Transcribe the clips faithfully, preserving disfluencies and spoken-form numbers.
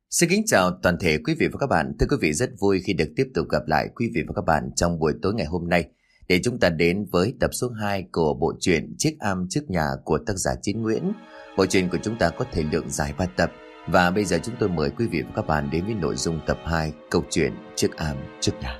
Xin kính chào toàn thể quý vị và các bạn. Thưa quý vị, rất vui khi được tiếp tục gặp lại quý vị và các bạn trong buổi tối ngày hôm nay để chúng ta đến với tập số hai của bộ truyện Chiếc am trước nhà của tác giả Chín Nguyễn. Bộ truyện của chúng ta có thời lượng dài ba tập và bây giờ chúng tôi mời quý vị và các bạn đến với nội dung tập hai câu chuyện Chiếc am trước nhà.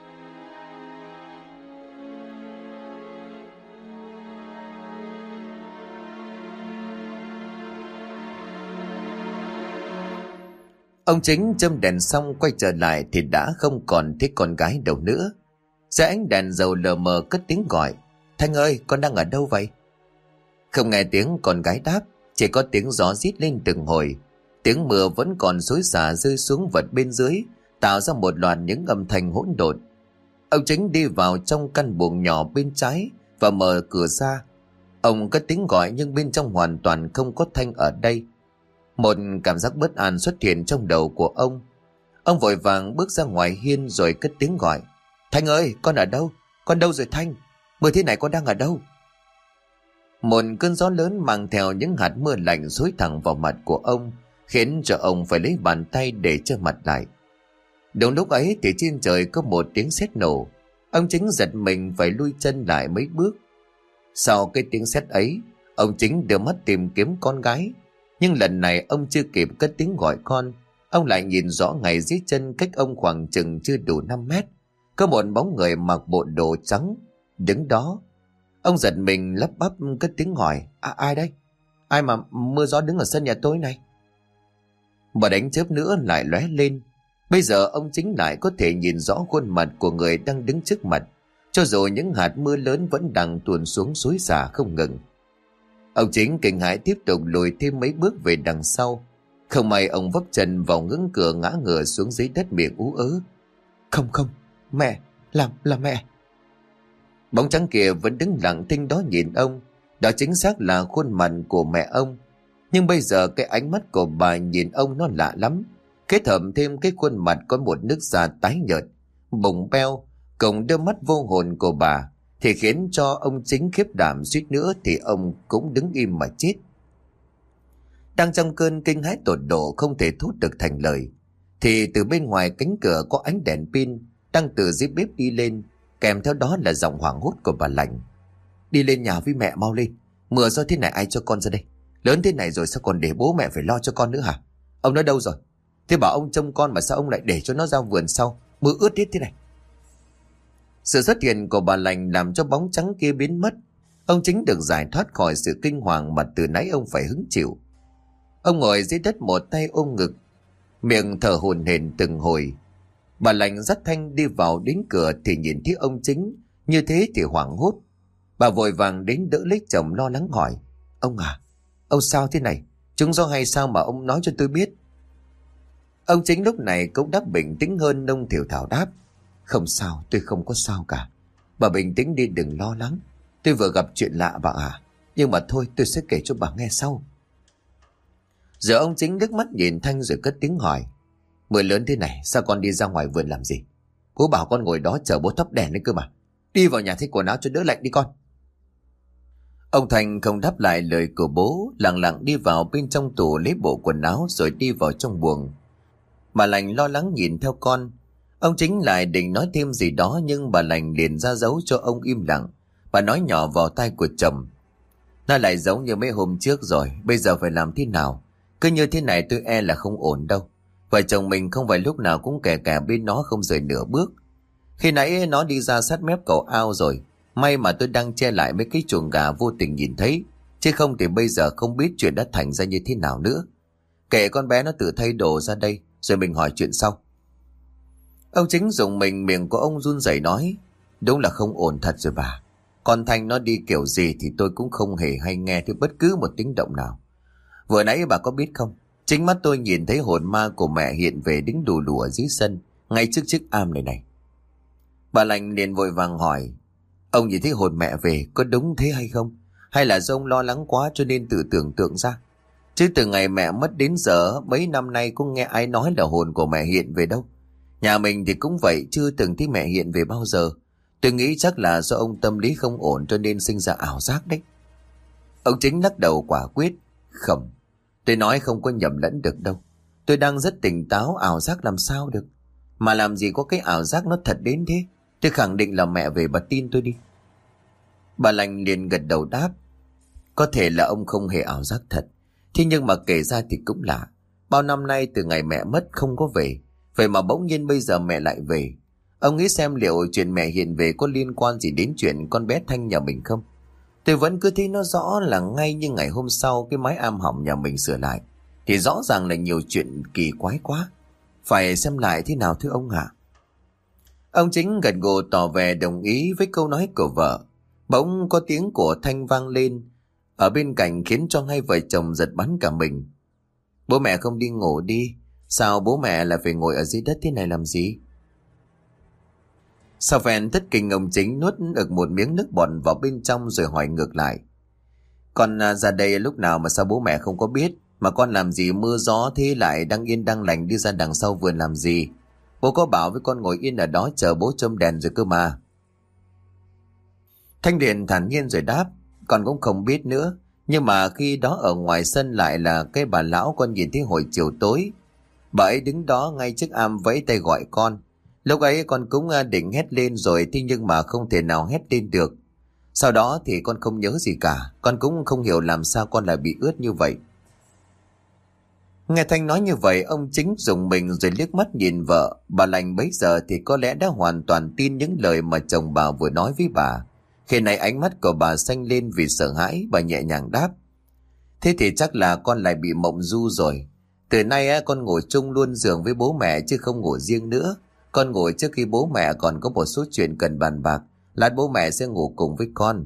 Ông Chính châm đèn xong quay trở lại thì đã không còn thấy con gái đâu nữa. Dưới ánh đèn dầu lờ mờ cất tiếng gọi: "Thanh ơi, con đang ở đâu vậy?" Không nghe tiếng con gái đáp, chỉ có tiếng gió rít lên từng hồi. Tiếng mưa vẫn còn xối xả rơi xuống vật bên dưới, tạo ra một loạt những âm thanh hỗn độn. Ông Chính đi vào trong căn buồng nhỏ bên trái và mở cửa ra. Ông cất tiếng gọi nhưng bên trong hoàn toàn không có Thanh ở đây. Một cảm giác bất an xuất hiện trong đầu của ông. Ông vội vàng bước ra ngoài hiên rồi cất tiếng gọi: "Thanh ơi, con ở đâu? Con đâu rồi Thanh? Mưa thế này con đang ở đâu?" Một cơn gió lớn mang theo những hạt mưa lạnh xối thẳng vào mặt của ông, khiến cho ông phải lấy bàn tay để che mặt lại. Đúng lúc ấy thì trên trời có một tiếng sét nổ. Ông Chính giật mình phải lui chân lại mấy bước. Sau cái tiếng sét ấy, ông Chính đưa mắt tìm kiếm con gái. Nhưng lần này ông chưa kịp cất tiếng gọi con, ông lại nhìn rõ ngay dưới chân cách ông khoảng chừng chưa đủ năm mét. Có một bóng người mặc bộ đồ trắng đứng đó. Ông giật mình lắp bắp cất tiếng hỏi: à, ai đây? Ai mà mưa gió đứng ở sân nhà tôi này? Một ánh chớp nữa lại lóe lên. Bây giờ ông Chính lại có thể nhìn rõ khuôn mặt của người đang đứng trước mặt, cho dù những hạt mưa lớn vẫn đang tuôn xuống xối xả không ngừng. Ông Chính kinh hãi tiếp tục lùi thêm mấy bước về đằng sau. Không may ông vấp chân vào ngưỡng cửa ngã ngửa xuống dưới đất miệng ú ớ: Không không, mẹ, là, là mẹ. Bóng trắng kia vẫn đứng lặng thinh đó nhìn ông. Đó chính xác là khuôn mặt của mẹ ông. Nhưng bây giờ cái ánh mắt của bà nhìn ông nó lạ lắm. Kết hợp thêm cái khuôn mặt có một nước da tái nhợt, bụng beo, cùng đôi mắt vô hồn của bà, thì khiến cho ông Chính khiếp đảm, suýt nữa thì ông cũng đứng im mà chết. Đang trong cơn kinh hãi tột độ không thể thốt được thành lời, thì từ bên ngoài cánh cửa có ánh đèn pin đang từ dưới bếp đi lên, kèm theo đó là giọng hoảng hốt của bà Lành: "Đi lên nhà với mẹ mau lên, mưa gió thế này ai cho con ra đây? Lớn thế này rồi sao còn để bố mẹ phải lo cho con nữa hả? Ông nó đâu rồi? Thế bảo ông trông con mà sao ông lại để cho nó ra vườn sau, mưa ướt hết thế này?" Sự xuất hiện của bà Lành làm cho bóng trắng kia biến mất. Ông Chính được giải thoát khỏi sự kinh hoàng mà từ nãy ông phải hứng chịu. Ông ngồi dưới đất một tay ôm ngực, miệng thở hổn hển từng hồi. Bà Lành dắt Thanh đi vào đến cửa thì nhìn thấy ông Chính như thế thì hoảng hốt. Bà vội vàng đến đỡ lấy chồng, lo lắng hỏi: "Ông à, ông sao thế này? Chúng do hay sao mà ông nói cho tôi biết?" Ông Chính lúc này cũng đáp bình tĩnh hơn, nông thiểu thảo đáp: "Không sao, tôi không có sao cả. Bà bình tĩnh đi, đừng lo lắng. Tôi vừa gặp chuyện lạ bà à. Nhưng mà thôi, tôi sẽ kể cho bà nghe sau." Giờ ông Chính nước mắt nhìn Thanh rồi cất tiếng hỏi: "Mưa lớn thế này sao con đi ra ngoài vườn làm gì? Bố bảo con ngồi đó chờ bố thắp đèn đấy cơ mà. Đi vào nhà thay quần áo cho đỡ lạnh đi con." Ông Thành không đáp lại lời của bố, lặng lặng đi vào bên trong tủ lấy bộ quần áo rồi đi vào trong buồng. Bà Lành lo lắng nhìn theo con. Ông Chính lại định nói thêm gì đó nhưng bà Lành liền ra dấu cho ông im lặng. Bà nói nhỏ vào tai của chồng: "Nó lại giống như mấy hôm trước rồi, bây giờ phải làm thế nào? Cứ như thế này tôi e là không ổn đâu. Vợ chồng mình không phải lúc nào cũng kè kè bên nó không rời nửa bước. Khi nãy nó đi ra sát mép cầu ao rồi, may mà tôi đang che lại mấy cái chuồng gà vô tình nhìn thấy, chứ không thì bây giờ không biết chuyện đã thành ra như thế nào nữa. Kệ con bé nó tự thay đồ ra đây, rồi mình hỏi chuyện sau." Ông Chính dùng mình, miệng của ông run rẩy nói: "Đúng là không ổn thật rồi bà. Con Thanh nó đi kiểu gì thì tôi cũng không hề hay nghe thấy bất cứ một tiếng động nào. Vừa nãy bà có biết không, chính mắt tôi nhìn thấy hồn ma của mẹ hiện về đứng đù đù ở dưới sân, ngay trước chiếc am này này." Bà Lành liền vội vàng hỏi: "Ông nhìn thấy hồn mẹ về có đúng thế hay không? Hay là do ông lo lắng quá cho nên tự tưởng tượng ra? Chứ từ ngày mẹ mất đến giờ mấy năm nay cũng nghe ai nói là hồn của mẹ hiện về đâu. Nhà mình thì cũng vậy, chưa từng thấy mẹ hiện về bao giờ. Tôi nghĩ chắc là do ông tâm lý không ổn cho nên sinh ra ảo giác đấy." Ông Chính lắc đầu quả quyết: "Không, tôi nói không có nhầm lẫn được đâu. Tôi đang rất tỉnh táo, ảo giác làm sao được. Mà làm gì có cái ảo giác nó thật đến thế. Tôi khẳng định là mẹ về, bà tin tôi đi. Bà lành liền gật đầu đáp. Có thể là ông không hề ảo giác thật. Thế nhưng mà kể ra thì cũng lạ. Bao năm nay từ ngày mẹ mất không có về, vậy mà bỗng nhiên bây giờ mẹ lại về. Ông nghĩ xem liệu chuyện mẹ hiện về có liên quan gì đến chuyện con bé Thanh nhà mình không? Tôi vẫn cứ thấy nó rõ là ngay như ngày hôm sau cái mái am hỏng nhà mình sửa lại, thì rõ ràng là nhiều chuyện kỳ quái quá. Phải xem lại thế nào thưa ông hả? Ông Chính gật gù tỏ vẻ đồng ý với câu nói của vợ. Bỗng có tiếng của Thanh vang lên ở bên cạnh khiến cho hai vợ chồng giật bắn cả mình. Bố mẹ không đi ngủ đi? Sao bố mẹ lại phải ngồi ở dưới đất thế này làm gì? Sau phen thất kinh, ông Chính nuốt được một miếng nước bọt vào bên trong rồi hỏi ngược lại. Con ra đây lúc nào mà sao bố mẹ không có biết? Mà con làm gì mưa gió thế, lại đang yên đang lành đi ra đằng sau vườn làm gì? Bố có bảo với con ngồi yên ở đó chờ bố châm đèn rồi cơ mà. Thanh Điền thản nhiên rồi đáp. Con cũng không biết nữa. Nhưng mà khi đó ở ngoài sân lại là cái bà lão con nhìn thấy hồi chiều tối. Bà ấy đứng đó ngay trước am vẫy tay gọi con. Lúc ấy con cũng định hét lên rồi, thế nhưng mà không thể nào hét lên được. Sau đó thì con không nhớ gì cả. Con cũng không hiểu làm sao con lại bị ướt như vậy. Nghe Thanh nói như vậy, ông Chính rùng mình rồi liếc mắt nhìn vợ. Bà lành bấy giờ thì có lẽ đã hoàn toàn tin những lời mà chồng bà vừa nói với bà. Khi này ánh mắt của bà xanh lên vì sợ hãi, bà nhẹ nhàng đáp. Thế thì chắc là con lại bị mộng du rồi. Từ nay con ngủ chung luôn giường với bố mẹ chứ không ngủ riêng nữa. Con ngủ trước khi bố mẹ còn có một số chuyện cần bàn bạc. Lát bố mẹ sẽ ngủ cùng với con.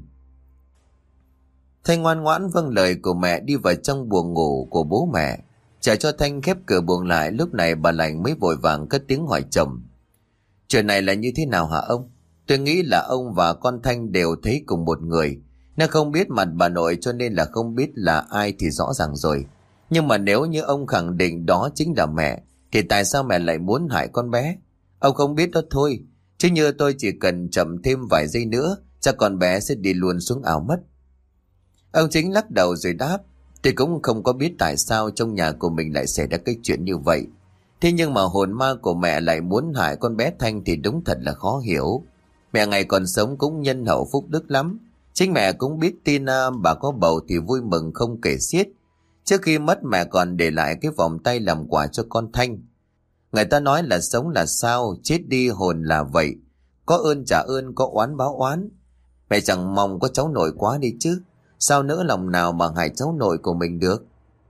Thanh ngoan ngoãn vâng lời của mẹ đi vào trong buồng ngủ của bố mẹ. Chờ cho Thanh khép cửa buồng lại, lúc này bà lành mới vội vàng cất tiếng hỏi chồng. Chuyện này là như thế nào hả ông? Tôi nghĩ là ông và con Thanh đều thấy cùng một người. Nó không biết mặt bà nội cho nên là không biết là ai thì rõ ràng rồi. Nhưng mà nếu như ông khẳng định đó chính là mẹ, thì tại sao mẹ lại muốn hại con bé? Ông không biết đó thôi. Chứ như tôi chỉ cần chậm thêm vài giây nữa, chắc con bé sẽ đi luôn xuống ảo mất. Ông Chính lắc đầu rồi đáp. Tôi cũng không có biết tại sao trong nhà của mình lại xảy ra cái chuyện như vậy. Thế nhưng mà hồn ma của mẹ lại muốn hại con bé Thanh thì đúng thật là khó hiểu. Mẹ ngày còn sống cũng nhân hậu phúc đức lắm. Chính mẹ cũng biết tin à, bà có bầu thì vui mừng không kể xiết. Trước khi mất mẹ còn để lại cái vòng tay làm quà cho con Thanh. Người ta nói là sống là sao, chết đi hồn là vậy. Có ơn trả ơn, có oán báo oán. Mẹ chẳng mong có cháu nội quá đi chứ. Sao nỡ lòng nào mà hại cháu nội của mình được?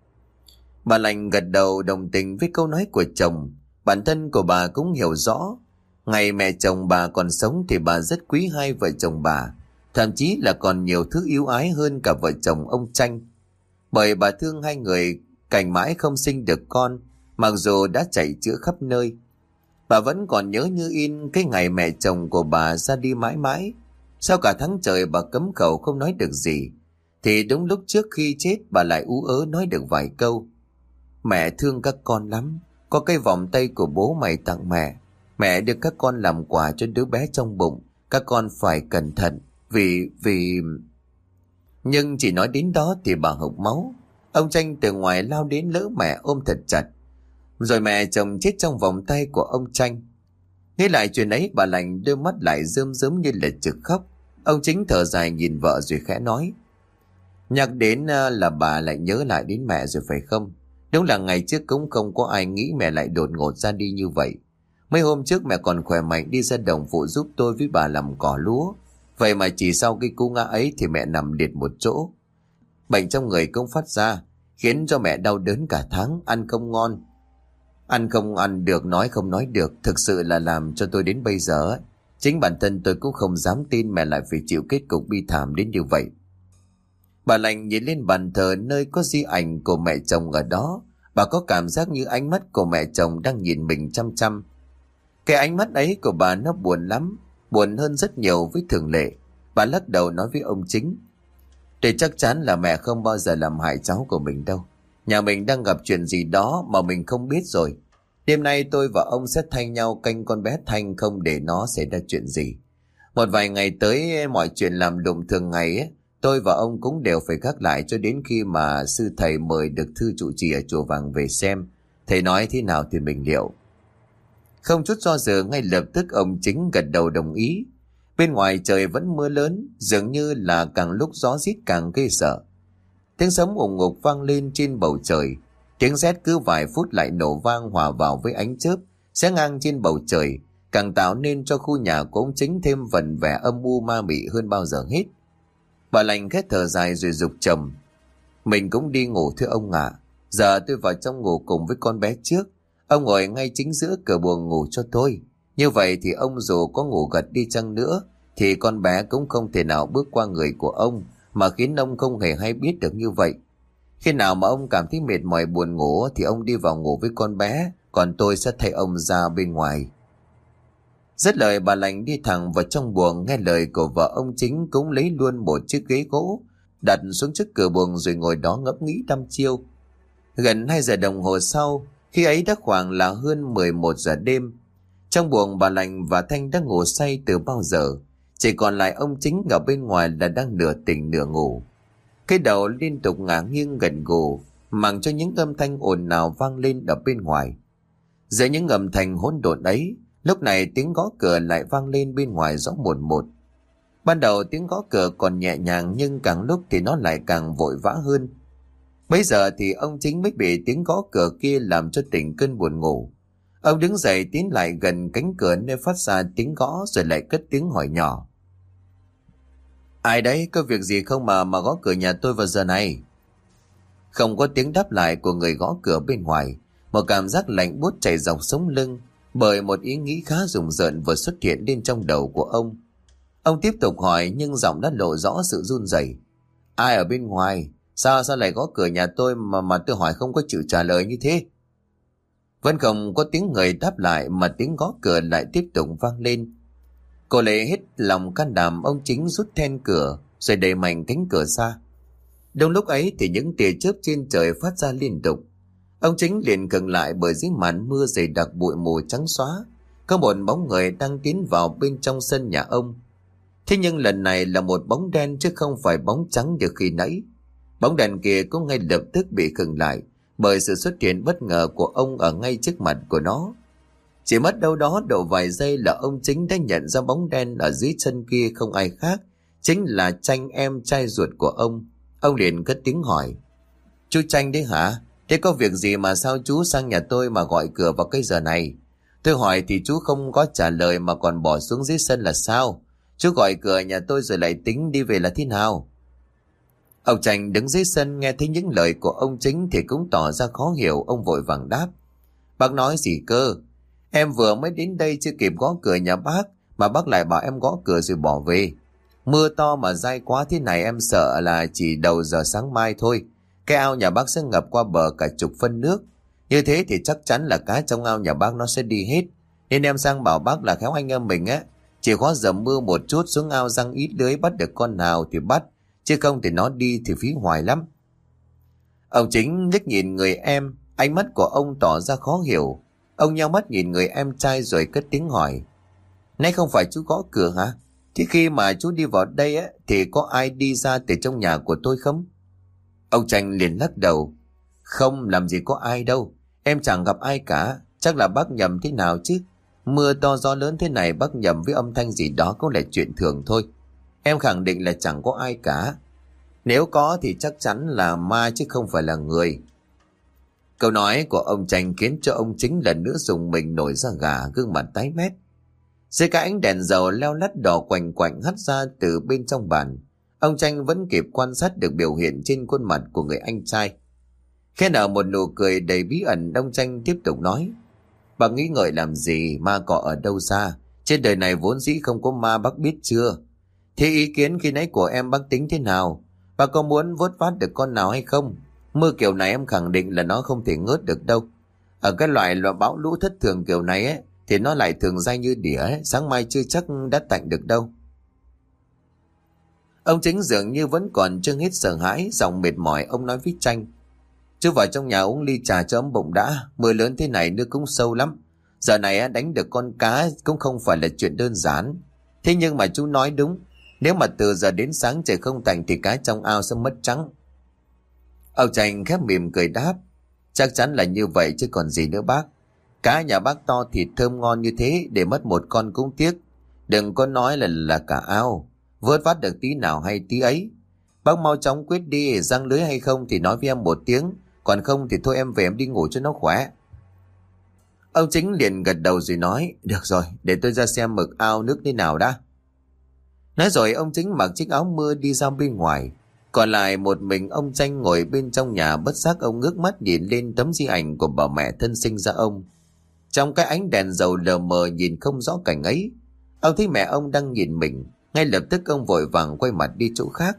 Bà lành gật đầu đồng tình với câu nói của chồng. Bản thân của bà cũng hiểu rõ. Ngày mẹ chồng bà còn sống thì bà rất quý hai vợ chồng bà. Thậm chí là còn nhiều thứ yêu ái hơn cả vợ chồng ông Tranh. Bởi bà thương hai người cành mãi không sinh được con, mặc dù đã chạy chữa khắp nơi. Bà vẫn còn nhớ như in cái ngày mẹ chồng của bà ra đi mãi mãi. Sau cả tháng trời bà cấm khẩu không nói được gì, thì đúng lúc trước khi chết bà lại ú ớ nói được vài câu. Mẹ thương các con lắm. Có cái vòng tay của bố mày tặng mẹ. Mẹ đưa các con làm quà cho đứa bé trong bụng. Các con phải cẩn thận. Vì... vì... Nhưng chỉ nói đến đó thì bà hộc máu. Ông Tranh từ ngoài lao đến lỡ mẹ ôm thật chặt. Rồi mẹ chồng chết trong vòng tay của ông Tranh. Nghĩ lại chuyện ấy, bà lành đôi mắt lại rơm rớm như là trực khóc. Ông Chính thở dài nhìn vợ rồi khẽ nói. Nhắc đến là bà lại nhớ lại đến mẹ rồi phải không? Đúng là ngày trước cũng không có ai nghĩ mẹ lại đột ngột ra đi như vậy. Mấy hôm trước mẹ còn khỏe mạnh đi ra đồng phụ giúp tôi với bà làm cỏ lúa. Vậy mà chỉ sau cái cú ngã ấy thì mẹ nằm liệt một chỗ. Bệnh trong người cũng phát ra, khiến cho mẹ đau đớn cả tháng, ăn không ngon. Ăn không ăn được, nói không nói được, thực sự là làm cho tôi đến bây giờ ấy. Chính bản thân tôi cũng không dám tin mẹ lại phải chịu kết cục bi thảm đến như vậy. Bà lành nhìn lên bàn thờ nơi có di ảnh của mẹ chồng ở đó. Bà có cảm giác như ánh mắt của mẹ chồng đang nhìn mình chăm chăm. Cái ánh mắt ấy của bà nó buồn lắm, buồn hơn rất nhiều với thường lệ. Bà lắc đầu nói với ông Chính. Để chắc chắn là mẹ không bao giờ làm hại cháu của mình đâu. Nhà mình đang gặp chuyện gì đó mà mình không biết rồi. Đêm nay tôi và ông sẽ thay nhau canh con bé Thanh, không để nó xảy ra chuyện gì. Một vài ngày tới mọi chuyện làm lụng thường ngày ấy, tôi và ông cũng đều phải gác lại cho đến khi mà sư thầy mời được thư trụ trì ở chùa Vàng về xem. Thầy nói thế nào thì mình liệu. Không chút do dự, ngay lập tức ông Chính gật đầu đồng ý. Bên ngoài trời vẫn mưa lớn, dường như là càng lúc gió rít càng ghê sợ. Tiếng sấm ùng ục vang lên trên bầu trời. Tiếng sét cứ vài phút lại nổ vang hòa vào với ánh chớp xé ngang trên bầu trời, càng tạo nên cho khu nhà của ông Chính thêm vần vẻ âm u ma mị hơn bao giờ hết. Bà Lành khét thở dài rồi giục chồng: Mình cũng đi ngủ thưa ông ạ. Giờ tôi vào trong ngủ cùng với con bé trước. Ông ngồi ngay chính giữa cửa buồng ngủ cho tôi. Như vậy thì ông dù có ngủ gật đi chăng nữa thì con bé cũng không thể nào bước qua người của ông mà khiến ông không hề hay biết được như vậy. Khi nào mà ông cảm thấy mệt mỏi buồn ngủ thì ông đi vào ngủ với con bé, còn tôi sẽ thay ông ra bên ngoài. Dứt lời, bà Lành đi thẳng vào trong buồng. Nghe lời của vợ ông Chính, cũng lấy luôn một chiếc ghế gỗ đặt xuống trước cửa buồng rồi ngồi đó ngẫm nghĩ đăm chiêu. Gần hai giờ đồng hồ sau, khi ấy đã khoảng là hơn mười một giờ đêm, trong buồng bà Lành và Thanh đã ngủ say từ bao giờ. Chỉ còn lại ông Chính ở bên ngoài là đang nửa tỉnh nửa ngủ. Cái đầu liên tục ngả nghiêng gần gù, màng cho những âm thanh ồn ào vang lên ở bên ngoài. Giữa những âm thanh hỗn độn ấy, lúc này tiếng gõ cửa lại vang lên bên ngoài rõ mồn một. Ban đầu tiếng gõ cửa còn nhẹ nhàng, nhưng càng lúc thì nó lại càng vội vã hơn. Bây giờ thì ông Chính mới bị tiếng gõ cửa kia làm cho tỉnh cơn buồn ngủ. Ông đứng dậy tiến lại gần cánh cửa nơi phát ra tiếng gõ, rồi lại cất tiếng hỏi nhỏ: Ai đấy, có việc gì không mà mà gõ cửa nhà tôi vào giờ này? Không có tiếng đáp lại của người gõ cửa bên ngoài. Một cảm giác lạnh buốt chảy dọc sống lưng, bởi một ý nghĩ khá rùng rợn vừa xuất hiện lên trong đầu của ông. Ông tiếp tục hỏi, nhưng giọng đã lộ rõ sự run rẩy. Ai ở bên ngoài? Sao sao lại gõ cửa nhà tôi mà mà tôi hỏi không có chịu trả lời như thế? Vẫn không có tiếng người đáp lại, mà tiếng gõ cửa lại tiếp tục vang lên. Cô lấy hết lòng can đảm, ông Chính rút then cửa rồi đẩy mạnh cánh cửa ra. Đúng lúc ấy thì những tia chớp trên trời phát ra liên tục. Ông Chính liền khựng lại, bởi dưới màn mưa dày đặc bụi mù trắng xóa, có một bóng người đang tiến vào bên trong sân nhà ông. Thế nhưng lần này là một bóng đen chứ không phải bóng trắng như khi nãy. Bóng đèn kia cũng ngay lập tức bị khựng lại bởi sự xuất hiện bất ngờ của ông ở ngay trước mặt của nó. Chỉ mất đâu đó độ vài giây là ông Chính đã nhận ra bóng đen ở dưới chân kia không ai khác, chính là Tranh, em trai ruột của ông. Ông liền cất tiếng hỏi: Chú Tranh đấy hả? Thế có việc gì mà sao chú sang nhà tôi mà gọi cửa vào cái giờ này? Tôi hỏi thì chú không có trả lời mà còn bỏ xuống dưới sân là sao? Chú gọi cửa nhà tôi rồi lại tính đi về là thế nào? Ông Tranh đứng dưới sân nghe thấy những lời của ông Chính thì cũng tỏ ra khó hiểu. Ông vội vàng đáp: Bác nói gì cơ? Em vừa mới đến đây chưa kịp gõ cửa nhà bác mà bác lại bảo em gõ cửa rồi bỏ về. Mưa to mà dai quá thế này em sợ là chỉ đầu giờ sáng mai thôi, cái ao nhà bác sẽ ngập qua bờ cả chục phân nước. Như thế thì chắc chắn là cá trong ao nhà bác nó sẽ đi hết. Nên em sang bảo bác là khéo anh em mình á, chỉ có dầm mưa một chút xuống ao răng ít lưới, bắt được con nào thì bắt, chứ không thì nó đi thì phí hoài lắm. Ông Chính liếc nhìn người em, ánh mắt của ông tỏ ra khó hiểu. Ông nheo mắt nhìn người em trai rồi cất tiếng hỏi: Nãy không phải chú gõ cửa hả? Thế khi mà chú đi vào đây á, thì có ai đi ra từ trong nhà của tôi không? Ông Tranh liền lắc đầu: Không, làm gì có ai đâu. Em chẳng gặp ai cả. Chắc là bác nhầm thế nào chứ. Mưa to gió lớn thế này bác nhầm với âm thanh gì đó cũng là chuyện thường thôi. Em khẳng định là chẳng có ai cả. Nếu có thì chắc chắn là ma chứ không phải là người. Câu nói của ông Tranh khiến cho ông Chính lần nữa rùng mình nổi da gà, gương mặt tái mét. Dưới cái ánh đèn dầu leo lắt đỏ quạnh quạnh hắt ra từ bên trong bàn, ông Tranh vẫn kịp quan sát được biểu hiện trên khuôn mặt của người anh trai. Khẽ nở một nụ cười đầy bí ẩn, ông Tranh tiếp tục nói: Bà nghĩ ngợi làm gì, ma cỏ ở đâu ra? Trên đời này vốn dĩ không có ma, bác biết chưa? Thế ý kiến khi nãy của em bác tính thế nào? Bà có muốn vớt vát được con nào hay không? Mưa kiểu này em khẳng định là nó không thể ngớt được đâu. Ở cái loại loại bão lũ thất thường kiểu này ấy, thì nó lại thường dai như đỉa ấy, sáng mai chưa chắc đã tạnh được đâu. Ông Chính dường như vẫn còn chưa hết sợ hãi, giọng mệt mỏi ông nói với Tranh: Chú vào trong nhà uống ly trà cho ấm bụng đã, mưa lớn thế này nước cũng sâu lắm. Giờ này đánh được con cá cũng không phải là chuyện đơn giản. Thế nhưng mà chú nói đúng, nếu mà từ giờ đến sáng trời không tạnh thì cá trong ao sẽ mất trắng. Ông Tranh khép mỉm cười đáp: Chắc chắn là như vậy chứ còn gì nữa bác. Cá nhà bác to thịt thơm ngon như thế, để mất một con cũng tiếc. Đừng có nói là là cả ao, vớt vát được tí nào hay tí ấy. Bác mau chóng quyết đi, răng lưới hay không thì nói với em một tiếng, còn không thì thôi em về em đi ngủ cho nó khỏe. Ông Chính liền gật đầu rồi nói, được rồi, để tôi ra xem mực ao nước thế nào đã. Nói rồi ông Chính mặc chiếc áo mưa đi ra bên ngoài. Còn lại một mình ông Tranh ngồi bên trong nhà, bất giác ông ngước mắt nhìn lên tấm di ảnh của bà mẹ thân sinh ra ông. Trong cái ánh đèn dầu lờ mờ nhìn không rõ cảnh ấy, ông thấy mẹ ông đang nhìn mình. Ngay lập tức ông vội vàng quay mặt đi chỗ khác.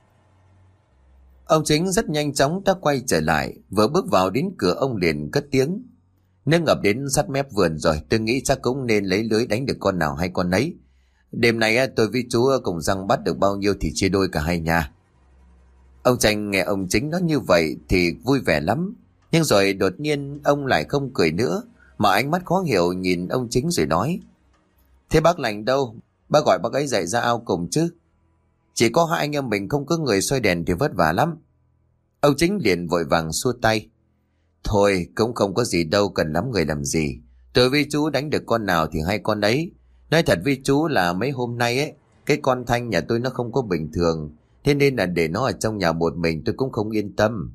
Ông Chính rất nhanh chóng đã quay trở lại, vừa bước vào đến cửa ông liền cất tiếng. Nước ngập đến sát mép vườn rồi, tôi nghĩ chắc cũng nên lấy lưới đánh được con nào hay con ấy. Đêm nay tôi với chú cùng răng bắt được bao nhiêu thì chia đôi cả hai nhà. Ông Tranh nghe ông Chính nói như vậy thì vui vẻ lắm. Nhưng rồi đột nhiên ông lại không cười nữa, mà ánh mắt khó hiểu nhìn ông Chính rồi nói, thế bác Lành đâu? Bác gọi bác ấy dậy ra ao cùng chứ. Chỉ có hai anh em mình không có người soi đèn thì vất vả lắm. Ông Chính liền vội vàng xua tay. Thôi cũng không có gì đâu, cần lắm người làm gì. Tôi với chú đánh được con nào thì hai con ấy. Nói thật với chú là mấy hôm nay ấy, cái con Thanh nhà tôi nó không có bình thường, thế nên là để nó ở trong nhà một mình tôi cũng không yên tâm.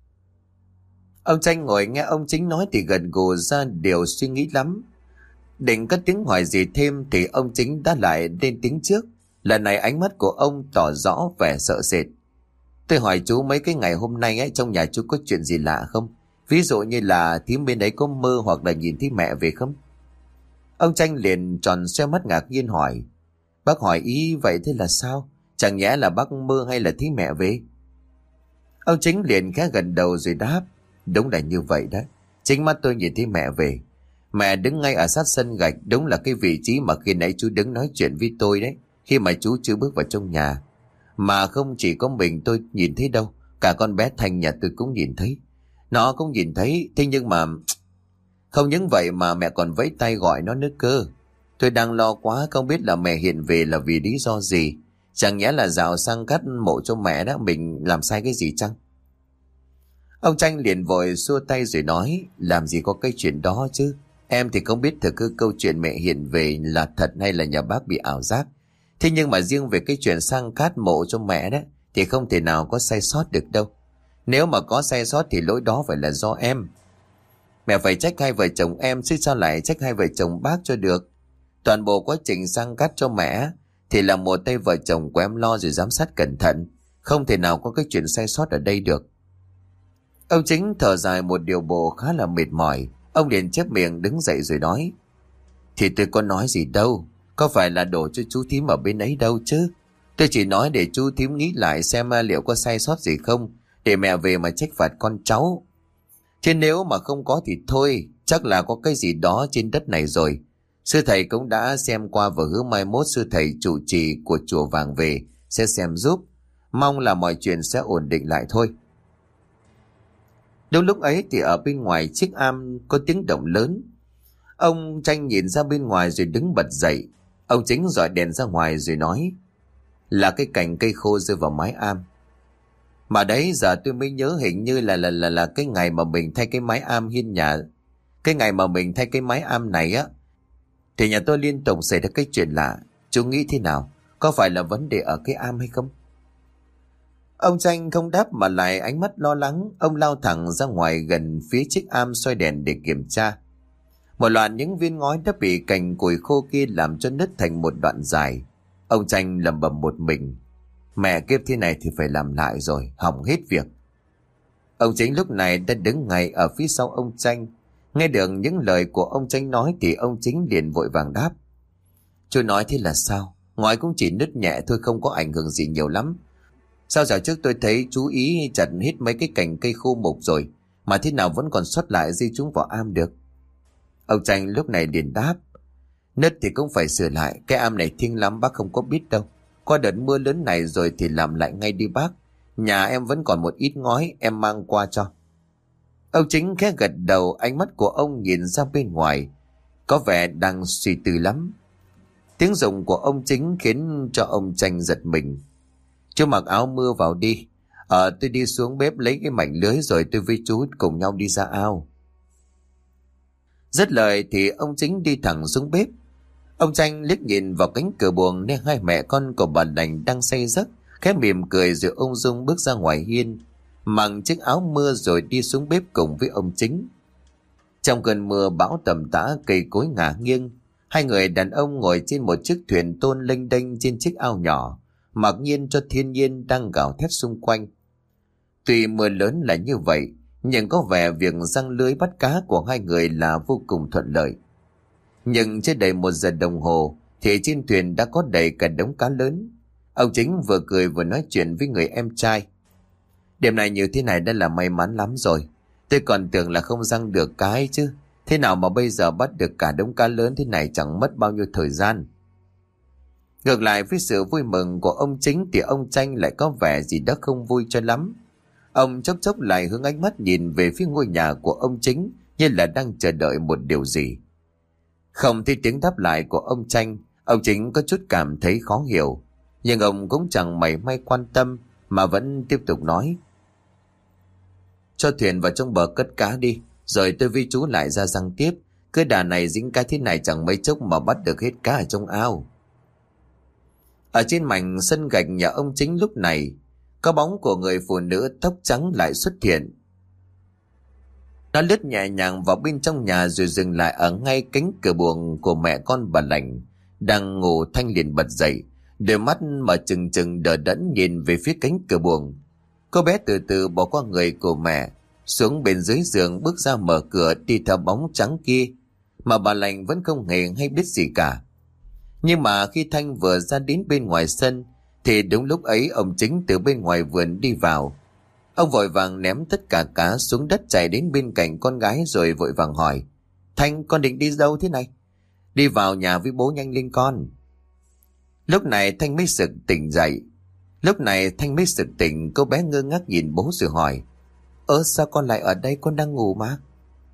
Ông Tranh ngồi nghe ông Chính nói thì gần gù ra điều suy nghĩ lắm. Định cất tiếng hỏi gì thêm thì ông Chính đã lại lên tiếng trước. Lần này ánh mắt của ông tỏ rõ vẻ sợ sệt. Tôi hỏi chú mấy cái ngày hôm nay ấy, trong nhà chú có chuyện gì lạ không? Ví dụ như là thím bên đấy có mơ hoặc là nhìn thấy mẹ về không? Ông Tranh liền tròn xoe mắt ngạc nhiên hỏi. Bác hỏi ý vậy thế là sao? Chẳng nhẽ là bác mơ hay là thấy mẹ về? Ông Chính liền khẽ gật đầu rồi đáp. Đúng là như vậy đó. Chính mắt tôi nhìn thấy mẹ về. Mẹ đứng ngay ở sát sân gạch, đúng là cái vị trí mà khi nãy chú đứng nói chuyện với tôi đấy, khi mà chú chưa bước vào trong nhà. Mà không chỉ có mình tôi nhìn thấy đâu, cả con bé Thanh nhà tôi cũng nhìn thấy. Nó cũng nhìn thấy, thế nhưng mà... Không những vậy mà mẹ còn vẫy tay gọi nó nữa cơ. Tôi đang lo quá, không biết là mẹ hiện về là vì lý do gì. Chẳng nhẽ là dạo sang cắt mộ cho mẹ đó, mình làm sai cái gì chăng? Ông Tranh liền vội xua tay rồi nói, làm gì có cái chuyện đó chứ. Em thì không biết thực hư câu chuyện mẹ hiện về là thật hay là nhà bác bị ảo giác. Thế nhưng mà riêng về cái chuyện sang cát mộ cho mẹ đó thì không thể nào có sai sót được đâu. Nếu mà có sai sót thì lỗi đó phải là do em. Mẹ phải trách hai vợ chồng em chứ sao lại trách hai vợ chồng bác cho được. Toàn bộ quá trình sang cát cho mẹ thì là một tay vợ chồng của em lo rồi giám sát cẩn thận. Không thể nào có cái chuyện sai sót ở đây được. Ông Chính thở dài một điều bộ khá là mệt mỏi. Ông liền chép miệng đứng dậy rồi nói. Thì tôi có nói gì đâu, có phải là đổ cho chú thím ở bên ấy đâu chứ. Tôi chỉ nói để chú thím nghĩ lại xem liệu có sai sót gì không, để mẹ về mà trách phạt con cháu. Chứ nếu mà không có thì thôi, chắc là có cái gì đó trên đất này rồi. Sư thầy cũng đã xem qua và hứa mai mốt sư thầy trụ trì của chùa Vàng về sẽ xem giúp. Mong là mọi chuyện sẽ ổn định lại thôi. Đúng lúc ấy thì ở bên ngoài chiếc am có tiếng động lớn. Ông Tranh nhìn ra bên ngoài rồi đứng bật dậy. Ông Chính dọi đèn ra ngoài rồi nói. Là cái cành cây khô rơi vào mái am. Mà đấy giờ tôi mới nhớ hình như là là là là cái ngày mà mình thay cái mái am hiên nhà. Cái ngày mà mình thay cái mái am này á, thì nhà tôi liên tục xảy ra cái chuyện lạ. Chú nghĩ thế nào? Có phải là vấn đề ở cái am hay không? Ông Tranh không đáp mà lại ánh mắt lo lắng. Ông lao thẳng ra ngoài gần phía chiếc am soi đèn để kiểm tra. Một loạt những viên ngói đã bị cành củi khô kia làm cho nứt thành một đoạn dài. Ông Tranh lẩm bẩm một mình. Mẹ kiếp thế này thì phải làm lại rồi, hỏng hết việc. Ông Chính lúc này đã đứng ngay ở phía sau ông Tranh. Nghe được những lời của ông Tranh nói thì ông Chính liền vội vàng đáp. Chú nói thế là sao? Ngói cũng chỉ nứt nhẹ thôi, không có ảnh hưởng gì nhiều lắm. Sao giờ trước tôi thấy chú ý chặt hết mấy cái cành cây khô mục rồi, mà thế nào vẫn còn sót lại di chúng vào am được? Ông Tranh lúc này liền đáp. Nứt thì cũng phải sửa lại, cái am này thiêng lắm bác không có biết đâu. Qua đợt mưa lớn này rồi thì làm lại ngay đi bác. Nhà em vẫn còn một ít ngói, em mang qua cho. Ông Chính khẽ gật đầu, ánh mắt của ông nhìn ra bên ngoài, có vẻ đang suy tư lắm. Tiếng rụng của ông Chính khiến cho ông Tranh giật mình. Chú mặc áo mưa vào đi. Ờ tôi đi xuống bếp lấy cái mảnh lưới rồi tôi với chú cùng nhau đi ra ao. Dứt lời thì ông Chính đi thẳng xuống bếp. Ông Tranh liếc nhìn vào cánh cửa buồng nên hai mẹ con của bà Lành đang say giấc, khẽ mỉm cười rồi ung dung bước ra ngoài hiên, mặc chiếc áo mưa rồi đi xuống bếp cùng với ông Chính. Trong cơn mưa bão tầm tã, cây cối ngả nghiêng, hai người đàn ông ngồi trên một chiếc thuyền tôn lênh đênh trên chiếc ao nhỏ, mặc nhiên cho thiên nhiên đang gào thét xung quanh. Tuy mưa lớn là như vậy, nhưng có vẻ việc giăng lưới bắt cá của hai người là vô cùng thuận lợi. Nhưng chưa đầy một giờ đồng hồ thì trên thuyền đã có đầy cả đống cá lớn. Ông Chính vừa cười vừa nói chuyện với người em trai. Đêm này như thế này đã là may mắn lắm rồi. Tôi còn tưởng là không giăng được cá ấy chứ. Thế nào mà bây giờ bắt được cả đống cá lớn thế này chẳng mất bao nhiêu thời gian. Ngược lại với sự vui mừng của ông Chính thì ông Tranh lại có vẻ gì đó không vui cho lắm. Ông chốc chốc lại hướng ánh mắt nhìn về phía ngôi nhà của ông Chính như là đang chờ đợi một điều gì. Không thấy tiếng đáp lại của ông Tranh, ông Chính có chút cảm thấy khó hiểu. Nhưng ông cũng chẳng mảy may quan tâm mà vẫn tiếp tục nói. Cho thuyền vào trong bờ cất cá đi, rồi tôi với chú lại ra giăng tiếp. Cứ đà này dính cá thế này chẳng mấy chốc mà bắt được hết cá ở trong ao. Ở trên mảnh sân gạch nhà ông Chính lúc này, có bóng của người phụ nữ tóc trắng lại xuất hiện. Nó lướt nhẹ nhàng vào bên trong nhà rồi dừng lại ở ngay cánh cửa buồng của mẹ con bà Lành đang ngủ. Thanh liền bật dậy, đôi mắt mở trừng trừng đờ đẫn nhìn về phía cánh cửa buồng. Cô bé từ từ bỏ qua người của mẹ, xuống bên dưới giường, bước ra mở cửa đi theo bóng trắng kia, mà bà Lành vẫn không hề hay biết gì cả. Nhưng mà khi Thanh vừa ra đến bên ngoài sân thì đúng lúc ấy ông Chính từ bên ngoài vườn đi vào. Ông vội vàng ném tất cả cá xuống đất, chạy đến bên cạnh con gái rồi vội vàng hỏi: Thanh, con định đi đâu thế này? Đi vào nhà với bố nhanh lên con. Lúc này Thanh mới sực tỉnh dậy. Lúc này Thanh mới sực tỉnh, cô bé ngơ ngác nhìn bố rồi hỏi: Ơ sao con lại ở đây, con đang ngủ mà.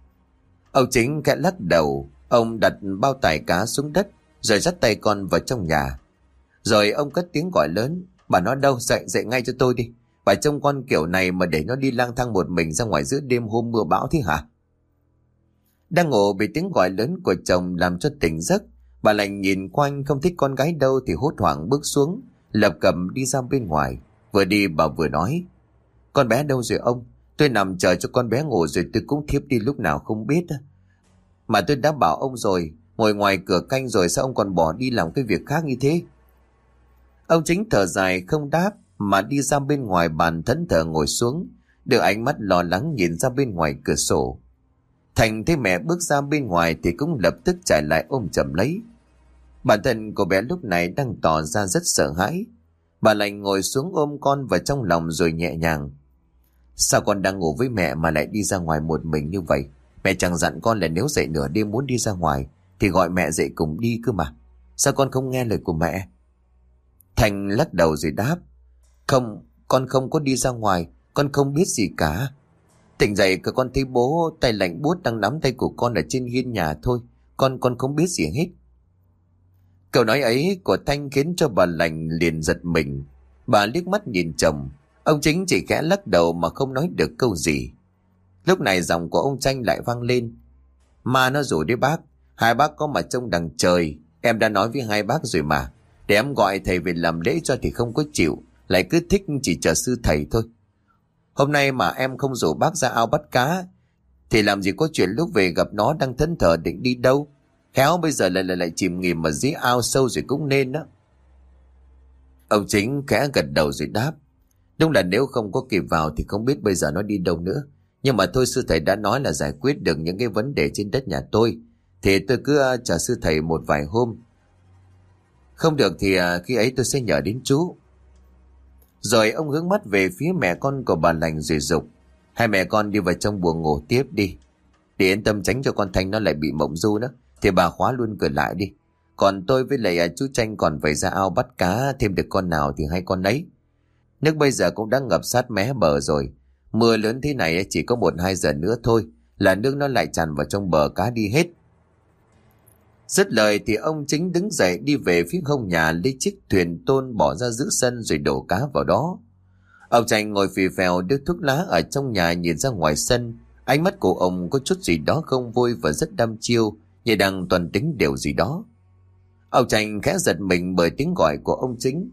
Ông Chính khẽ lắc đầu. Ông đặt bao tải cá xuống đất rồi dắt tay con vào trong nhà. Rồi ông cất tiếng gọi lớn: Bà nó đâu, dậy dậy ngay cho tôi đi. Bà trông con kiểu này mà để nó đi lang thang một mình ra ngoài giữa đêm hôm mưa bão thế hả? Đang ngủ bị tiếng gọi lớn của chồng làm cho tỉnh giấc, bà Lành nhìn quanh không thích con gái đâu thì hốt hoảng bước xuống, lập cập đi ra bên ngoài. Vừa đi bà vừa nói: Con bé đâu rồi ông? Tôi nằm chờ cho con bé ngủ rồi tôi cũng thiếp đi lúc nào không biết. Mà tôi đã bảo ông rồi, ngồi ngoài cửa canh rồi sao ông còn bỏ đi làm cái việc khác như thế? Ông Chính thở dài không đáp mà đi ra bên ngoài bàn thẫn thờ ngồi xuống, đưa ánh mắt lo lắng nhìn ra bên ngoài cửa sổ. Thành thấy mẹ bước ra bên ngoài thì cũng lập tức chạy lại ôm chầm lấy. Bản thân cô bé lúc này đang tỏ ra rất sợ hãi. Bà Lành ngồi xuống ôm con vào trong lòng rồi nhẹ nhàng: Sao con đang ngủ với mẹ mà lại đi ra ngoài một mình như vậy? Mẹ chẳng dặn con là nếu dậy nửa đêm muốn đi ra ngoài thì gọi mẹ dậy cùng đi cơ mà. Sao con không nghe lời của mẹ? Thành lắc đầu rồi đáp: Không, con không có đi ra ngoài, con không biết gì cả. Tỉnh dậy cả con thấy bố tay lạnh buốt đang nắm tay của con ở trên hiên nhà thôi. Con con không biết gì hết. Câu nói ấy của Thanh khiến cho bà Lành liền giật mình. Bà liếc mắt nhìn chồng. Ông Chính chỉ khẽ lắc đầu mà không nói được câu gì. Lúc này giọng của ông Tranh lại vang lên: Mà nó rủ đấy bác, hai bác có mà trông đằng trời. Em đã nói với hai bác rồi mà, để em gọi thầy về làm lễ cho thì không có chịu, lại cứ thích chỉ chờ sư thầy thôi. Hôm nay mà em không rủ bác ra ao bắt cá thì làm gì có chuyện lúc về gặp nó đang thẫn thờ định đi đâu. Khéo bây giờ lại lại lại chìm nghỉm ở dưới ao sâu rồi cũng nên đó. Ông Chính khẽ gật đầu rồi đáp: Đúng là nếu không có kịp vào thì không biết bây giờ nó đi đâu nữa. Nhưng mà thôi, sư thầy đã nói là giải quyết được những cái vấn đề trên đất nhà tôi, thì tôi cứ uh, chờ sư thầy một vài hôm. Không được thì uh, khi ấy tôi sẽ nhờ đến chú. Rồi ông hướng mắt về phía mẹ con của bà Lành rồi dục: Hai mẹ con đi vào trong buồng ngủ tiếp đi. Để yên tâm tránh cho con Thanh nó lại bị mộng du nữa, thì bà khóa luôn cửa lại đi. Còn tôi với lại uh, chú Tranh còn phải ra ao bắt cá, thêm được con nào thì hai con ấy. Nước bây giờ cũng đã ngập sát mé bờ rồi. Mưa lớn thế này chỉ có một hai giờ nữa thôi là nước nó lại tràn vào trong bờ, cá đi hết. Dứt lời thì ông Chính đứng dậy đi về phía hông nhà, lấy chiếc thuyền tôn bỏ ra giữa sân rồi đổ cá vào đó. Ông Tranh ngồi phì phèo đứt thuốc lá ở trong nhà nhìn ra ngoài sân. Ánh mắt của ông có chút gì đó không vui và rất đăm chiêu, như đang toàn tính điều gì đó. Ông Tranh khẽ giật mình bởi tiếng gọi của ông Chính.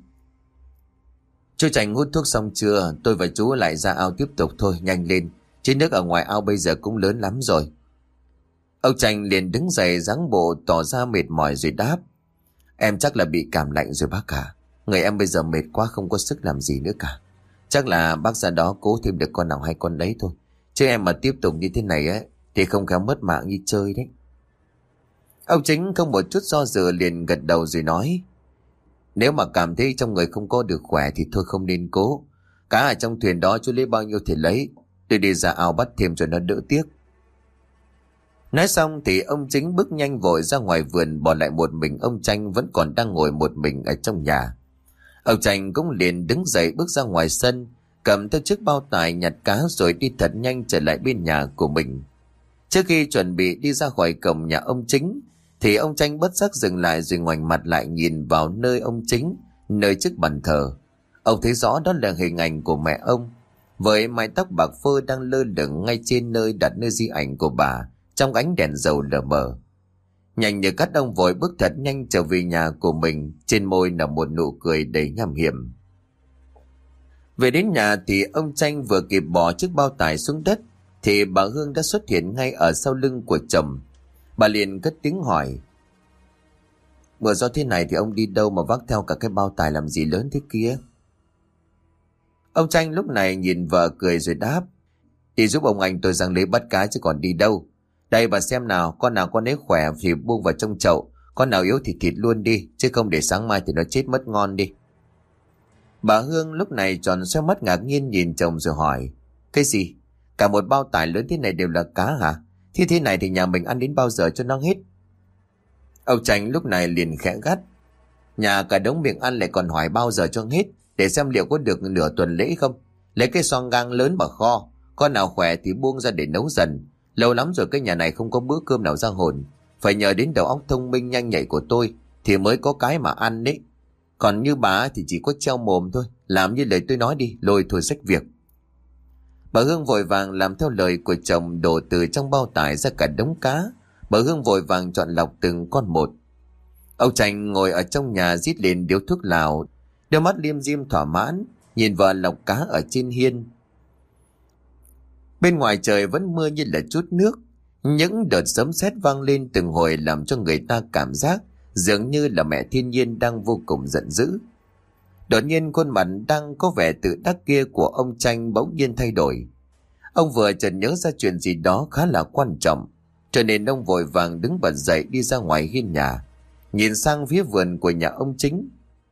Chú Tranh hút thuốc xong chưa? Tôi và chú lại ra ao tiếp tục thôi, nhanh lên. Chứ nước ở ngoài ao bây giờ cũng lớn lắm rồi. Ông Tranh liền đứng dậy dáng bộ tỏ ra mệt mỏi rồi đáp. Em chắc là bị cảm lạnh rồi bác cả. Người em bây giờ mệt quá không có sức làm gì nữa cả. Chắc là bác ra đó cố thêm được con nào hay con đấy thôi. Chứ em mà tiếp tục như thế này ấy thì không khéo mất mạng như chơi đấy. Ông Chính không một chút do dự liền gật đầu rồi nói. Nếu mà cảm thấy trong người không có được khỏe thì thôi không nên cố. Cá ở trong thuyền đó chú lấy bao nhiêu thì lấy. Tôi đi ra ao bắt thêm cho nó đỡ tiếc. Nói xong thì ông Chính bước nhanh vội ra ngoài vườn, bỏ lại một mình ông Tranh vẫn còn đang ngồi một mình ở trong nhà. Ông Tranh cũng liền đứng dậy bước ra ngoài sân, cầm theo chiếc bao tải nhặt cá rồi đi thật nhanh trở lại bên nhà của mình. Trước khi chuẩn bị đi ra khỏi cổng nhà ông Chính thì ông Tranh bất giác dừng lại rồi ngoảnh mặt lại nhìn vào nơi ông Chính, nơi chiếc bàn thờ. Ông thấy rõ đó là hình ảnh của mẹ ông, với mái tóc bạc phơ đang lơ lửng ngay trên nơi đặt nơi di ảnh của bà trong ánh đèn dầu lờ mờ. Nhanh như cắt ông vội bước thật nhanh trở về nhà của mình, trên môi là một nụ cười đầy nham hiểm. Về đến nhà thì ông Tranh vừa kịp bỏ chiếc bao tải xuống đất thì bà Hương đã xuất hiện ngay ở sau lưng của chồng. Bà liền cất tiếng hỏi. Mưa gió thế này thì ông đi đâu mà vác theo cả cái bao tải làm gì lớn thế kia? Ông Tranh lúc này nhìn vợ cười rồi đáp. Đi giúp ông anh tôi giăng lưới bắt cá chứ còn đi đâu. Đây bà xem nào, con nào con ấy khỏe thì buông vào trong chậu, con nào yếu thì thịt luôn đi, chứ không để sáng mai thì nó chết mất ngon đi. Bà Hương lúc này tròn xoay mắt ngạc nhiên nhìn chồng rồi hỏi. Cái gì? Cả một bao tải lớn thế này đều là cá hả? Thế thế này thì nhà mình ăn đến bao giờ cho nó hết? Ông Tranh lúc này liền khẽ gắt. Nhà cả đống miệng ăn lại còn hỏi bao giờ cho hết, để xem liệu có được nửa tuần lễ không. Lấy cái xoong gang lớn mà kho, con nào khỏe thì buông ra để nấu dần. Lâu lắm rồi cái nhà này không có bữa cơm nào ra hồn. Phải nhờ đến đầu óc thông minh nhanh nhạy của tôi thì mới có cái mà ăn đấy. Còn như bà thì chỉ có treo mồm thôi. Làm như lời tôi nói đi, lôi thôi xách việc. Bà Hương vội vàng làm theo lời của chồng, đổ từ trong bao tải ra cả đống cá. Bà Hương vội vàng chọn lọc từng con một. Ông Tranh ngồi ở trong nhà rít lên điếu thuốc lào, đôi mắt liêm diêm thỏa mãn nhìn vợ lọc cá ở trên hiên. Bên ngoài trời vẫn mưa như là chút nước. Những đợt sấm sét vang lên từng hồi làm cho người ta cảm giác dường như là mẹ thiên nhiên đang vô cùng giận dữ. Đột nhiên khuôn mặt đang có vẻ tự đắc kia của ông Tranh bỗng nhiên thay đổi. Ông vừa chợt nhớ ra chuyện gì đó khá là quan trọng, cho nên ông vội vàng đứng bật dậy đi ra ngoài hiên nhà, nhìn sang phía vườn của nhà ông Chính.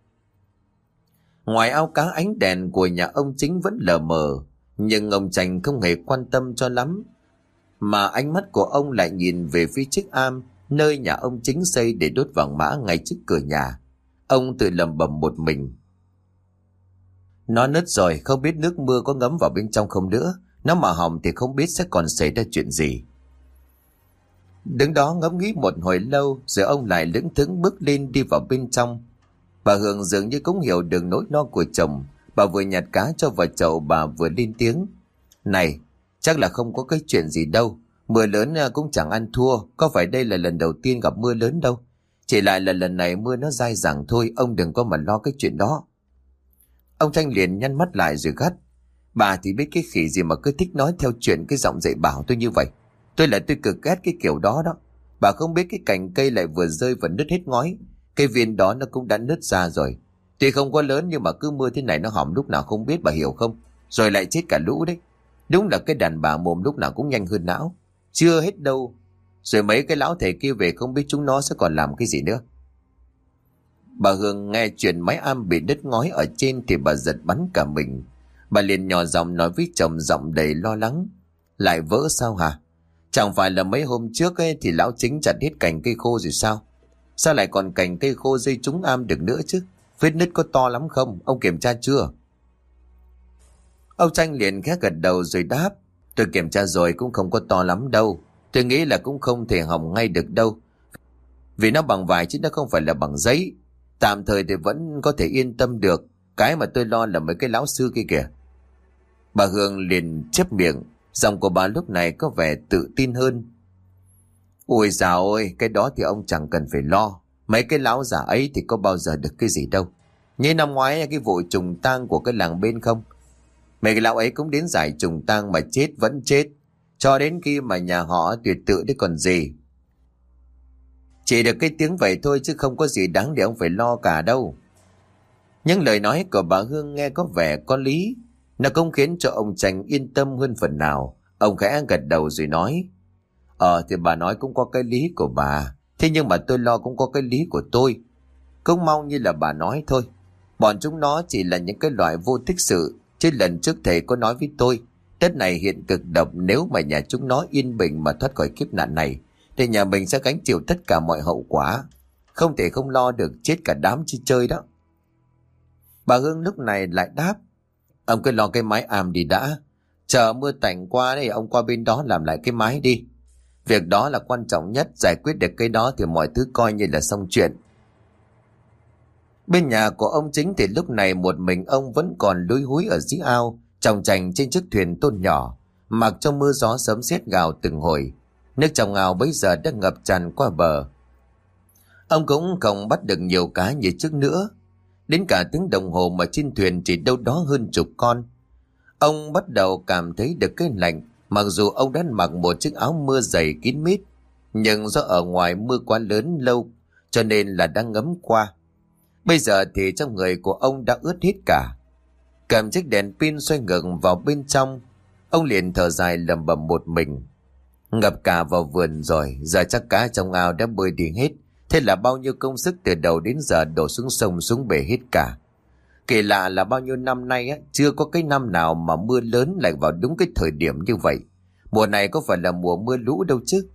Ngoài ao cá, ánh đèn của nhà ông Chính vẫn lờ mờ, nhưng ông Tranh không hề quan tâm cho lắm, mà ánh mắt của ông lại nhìn về phía chiếc am nơi nhà ông Chính xây để đốt vàng mã ngay trước cửa nhà. Ông tự lẩm bẩm một mình. Nó nứt rồi, không biết nước mưa có ngấm vào bên trong không nữa. Nó mà hỏng thì không biết sẽ còn xảy ra chuyện gì. Đứng đó ngẫm nghĩ một hồi lâu, rồi ông lại lững thững bước lên đi vào bên trong. Bà Hương dường như cũng hiểu được nỗi lo của chồng. Bà vừa nhặt cá cho vào chậu, bà vừa lên tiếng. Này, chắc là không có cái chuyện gì đâu. Mưa lớn cũng chẳng ăn thua. Có phải đây là lần đầu tiên gặp mưa lớn đâu. Chỉ lại là lần này mưa nó dai dẳng thôi. Ông đừng có mà lo cái chuyện đó. Ông Tranh liền nhăn mắt lại rồi gắt. Bà thì biết cái khỉ gì mà cứ thích nói theo chuyện cái giọng dạy bảo tôi như vậy. Tôi là tôi cực ghét cái kiểu đó đó. Bà không biết cái cành cây lại vừa rơi và nứt hết ngói. Cây viên đó nó cũng đã nứt ra rồi. Tuy không có lớn nhưng mà cứ mưa thế này nó hỏng lúc nào không biết, bà hiểu không? Rồi lại chết cả lũ đấy. Đúng là cái đàn bà mồm lúc nào cũng nhanh hơn não. Chưa hết đâu. Rồi mấy cái lão thầy kia về không biết chúng nó sẽ còn làm cái gì nữa. Bà Hương nghe chuyện mái am bị đứt ngói ở trên thì bà giật bắn cả mình. Bà liền nhỏ giọng nói với chồng giọng đầy lo lắng. Lại vỡ sao hả? Chẳng phải là mấy hôm trước ấy thì lão Chính chặt hết cành cây khô rồi sao? Sao lại còn cành cây khô dây trúng am được nữa chứ? Vết nứt có to lắm không? Ông kiểm tra chưa? Ông Tranh liền khẽ gật đầu rồi đáp. Tôi kiểm tra rồi cũng không có to lắm đâu. Tôi nghĩ là cũng không thể hỏng ngay được đâu. Vì nó bằng vải chứ nó không phải là bằng giấy. Tạm thời thì vẫn có thể yên tâm được. Cái mà tôi lo là mấy cái lão sư kia kìa. Bà Hương liền chép miệng, giọng của bà lúc này có vẻ tự tin hơn. Ôi dào ôi, cái đó thì ông chẳng cần phải lo. Mấy cái lão già ấy thì có bao giờ được cái gì đâu. Như năm ngoái cái vụ trùng tang của cái làng bên không, mấy cái lão ấy cũng đến giải trùng tang mà chết vẫn chết, cho đến khi mà nhà họ tuyệt tự đấy còn gì. Chỉ được cái tiếng vậy thôi chứ không có gì đáng để ông phải lo cả đâu. Những lời nói của bà Hương nghe có vẻ có lý, nó cũng khiến cho ông Chanh yên tâm hơn phần nào. Ông khẽ gật đầu rồi nói: Ờ thì bà nói cũng có cái lý của bà, thế nhưng mà tôi lo cũng có cái lý của tôi. Cũng mong như là bà nói thôi, bọn chúng nó chỉ là những cái loại vô tích sự. Chứ lần trước thầy có nói với tôi, đất này hiện cực độc, nếu mà nhà chúng nó yên bình mà thoát khỏi kiếp nạn này thì nhà mình sẽ gánh chịu tất cả mọi hậu quả, không thể không lo được chết cả đám chi chơi đó. Bà Hương lúc này lại đáp: Ông cứ lo cái mái àm đi đã, chờ mưa tạnh qua thì ông qua bên đó làm lại cái mái đi. Việc đó là quan trọng nhất, giải quyết được cái đó thì mọi thứ coi như là xong chuyện. Bên nhà của ông Chính thì lúc này một mình ông vẫn còn lúi húi ở dưới ao, tròng trành trên chiếc thuyền tôn nhỏ, mặc cho mưa gió sấm sét gào từng hồi. Nước trong ao bấy giờ đã ngập tràn qua bờ. Ông cũng không bắt được nhiều cá như trước nữa. Đến cả tiếng đồng hồ mà trên thuyền chỉ đâu đó hơn chục con. Ông bắt đầu cảm thấy được cái lạnh, mặc dù ông đã mặc một chiếc áo mưa dày kín mít, nhưng do ở ngoài mưa quá lớn lâu cho nên là đã ngấm qua. Bây giờ thì trong người của ông đã ướt hết cả. Cầm chiếc đèn pin xoay ngược vào bên trong, ông liền thở dài lẩm bẩm một mình: Ngập cả vào vườn rồi, giờ chắc cá trong ao đã bơi đi hết. Thế là bao nhiêu công sức từ đầu đến giờ đổ xuống sông xuống bể hết cả. Kỳ lạ là bao nhiêu năm nay á, chưa có cái năm nào mà mưa lớn lại vào đúng cái thời điểm như vậy. Mùa này có phải là mùa mưa lũ đâu chứ.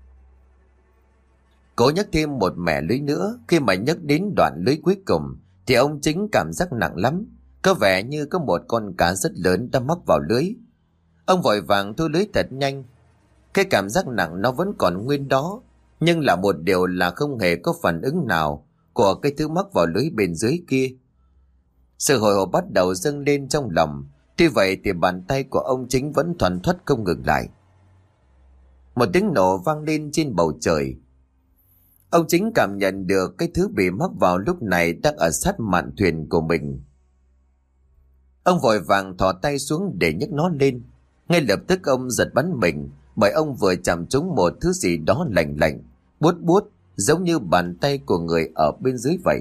Cố nhắc thêm một mẻ lưới nữa. Khi mà nhắc đến đoạn lưới cuối cùng thì ông Chính cảm giác nặng lắm, có vẻ như có một con cá rất lớn đã mắc vào lưới. Ông vội vàng thu lưới thật nhanh. Cái cảm giác nặng nó vẫn còn nguyên đó, nhưng là một điều là không hề có phản ứng nào của cái thứ mắc vào lưới bên dưới kia. Sự hồi hộp bắt đầu dâng lên trong lòng. Tuy vậy thì bàn tay của ông Chính vẫn thoăn thoắt không ngừng lại. Một tiếng nổ vang lên trên bầu trời. Ông Chính cảm nhận được cái thứ bị mắc vào lúc này đang ở sát mạn thuyền của mình. Ông vội vàng thò tay xuống để nhấc nó lên. Ngay lập tức ông giật bắn mình, bởi ông vừa chạm trúng một thứ gì đó lạnh lạnh, buốt buốt, giống như bàn tay của người ở bên dưới vậy.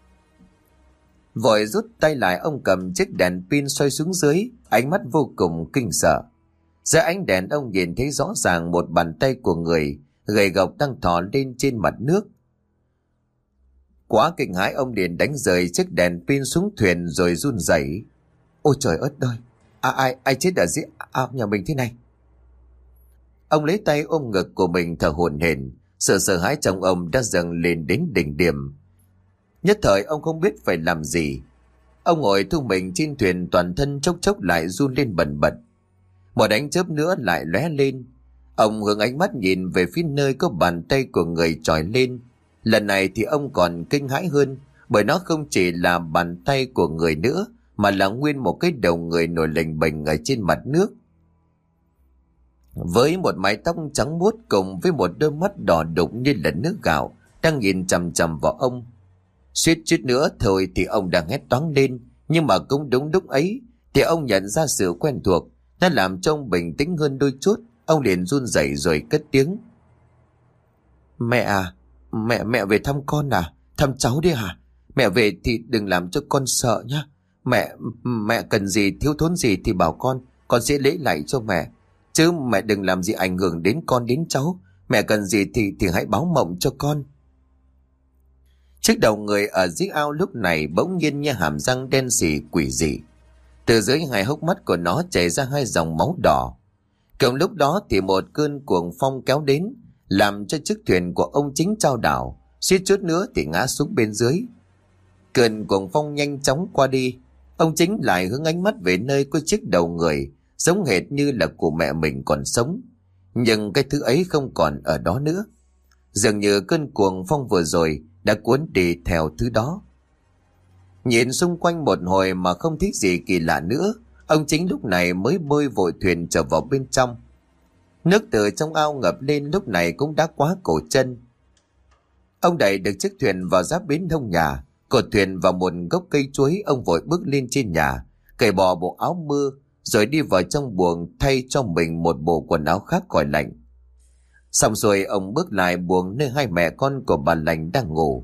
Vội rút tay lại, ông cầm chiếc đèn pin xoay xuống dưới, ánh mắt vô cùng kinh sợ. Dưới ánh đèn ông nhìn thấy rõ ràng một bàn tay của người gầy gộc đang thò lên trên mặt nước. Quá kinh hãi, ông liền đánh rời chiếc đèn pin xuống thuyền rồi run rẩy. Ôi trời ơi ơi, à, ai ai chết ở dưới ao nhà mình thế này? Ông lấy tay ôm ngực của mình thở hổn hển, sự sợ hãi trong ông đã dâng lên đến đỉnh điểm. Nhất thời ông không biết phải làm gì. Ông ngồi thu mình trên thuyền, toàn thân chốc chốc lại run lên bần bật. Một ánh chớp nữa lại lóe lên. Ông hướng ánh mắt nhìn về phía nơi có bàn tay của người trồi lên. Lần này thì ông còn kinh hãi hơn, bởi nó không chỉ là bàn tay của người nữa, mà là nguyên một cái đầu người nổi lềnh bềnh ở trên mặt nước. Với một mái tóc trắng muốt cùng với một đôi mắt đỏ đục như là nước gạo đang nhìn chằm chằm vào ông. Suýt chút nữa thôi thì ông đang hét toáng lên, nhưng mà cũng đúng lúc ấy thì ông nhận ra sự quen thuộc, nó làm cho ông bình tĩnh hơn đôi chút. Ông liền run rẩy rồi cất tiếng: Mẹ à, mẹ mẹ về thăm con à? Thăm cháu đi hả? Mẹ về thì đừng làm cho con sợ nhá. Mẹ mẹ cần gì, thiếu thốn gì thì bảo con, con sẽ lấy lại cho mẹ. Chứ mẹ đừng làm gì ảnh hưởng đến con đến cháu. Mẹ cần gì thì thì hãy báo mộng cho con. Chiếc đầu người ở dưới ao lúc này bỗng nhiên như hàm răng đen sì quỷ dị. Từ dưới hai hốc mắt của nó chảy ra hai dòng máu đỏ. Cùng lúc đó thì một cơn cuồng phong kéo đến, làm cho chiếc thuyền của ông Chính chao đảo, suýt chút nữa thì ngã xuống bên dưới. Cơn cuồng phong nhanh chóng qua đi, ông Chính lại hướng ánh mắt về nơi có chiếc đầu người, giống hệt như là của mẹ mình còn sống. Nhưng cái thứ ấy không còn ở đó nữa. Dường như cơn cuồng phong vừa rồi đã cuốn đi theo thứ đó. Nhìn xung quanh một hồi mà không thấy gì kỳ lạ nữa, Ông Chính lúc này mới bơi vội thuyền trở vào bên trong. Nước từ trong ao ngập lên lúc này cũng đã quá cổ chân. Ông đẩy được chiếc thuyền vào giáp bến hông nhà, cột thuyền vào một gốc cây chuối. Ông vội bước lên trên nhà, cởi bỏ bộ áo mưa, rồi đi vào trong buồng thay cho mình một bộ quần áo khác khỏi lạnh. Xong rồi ông bước lại buồng nơi hai mẹ con của bà Lành đang ngủ.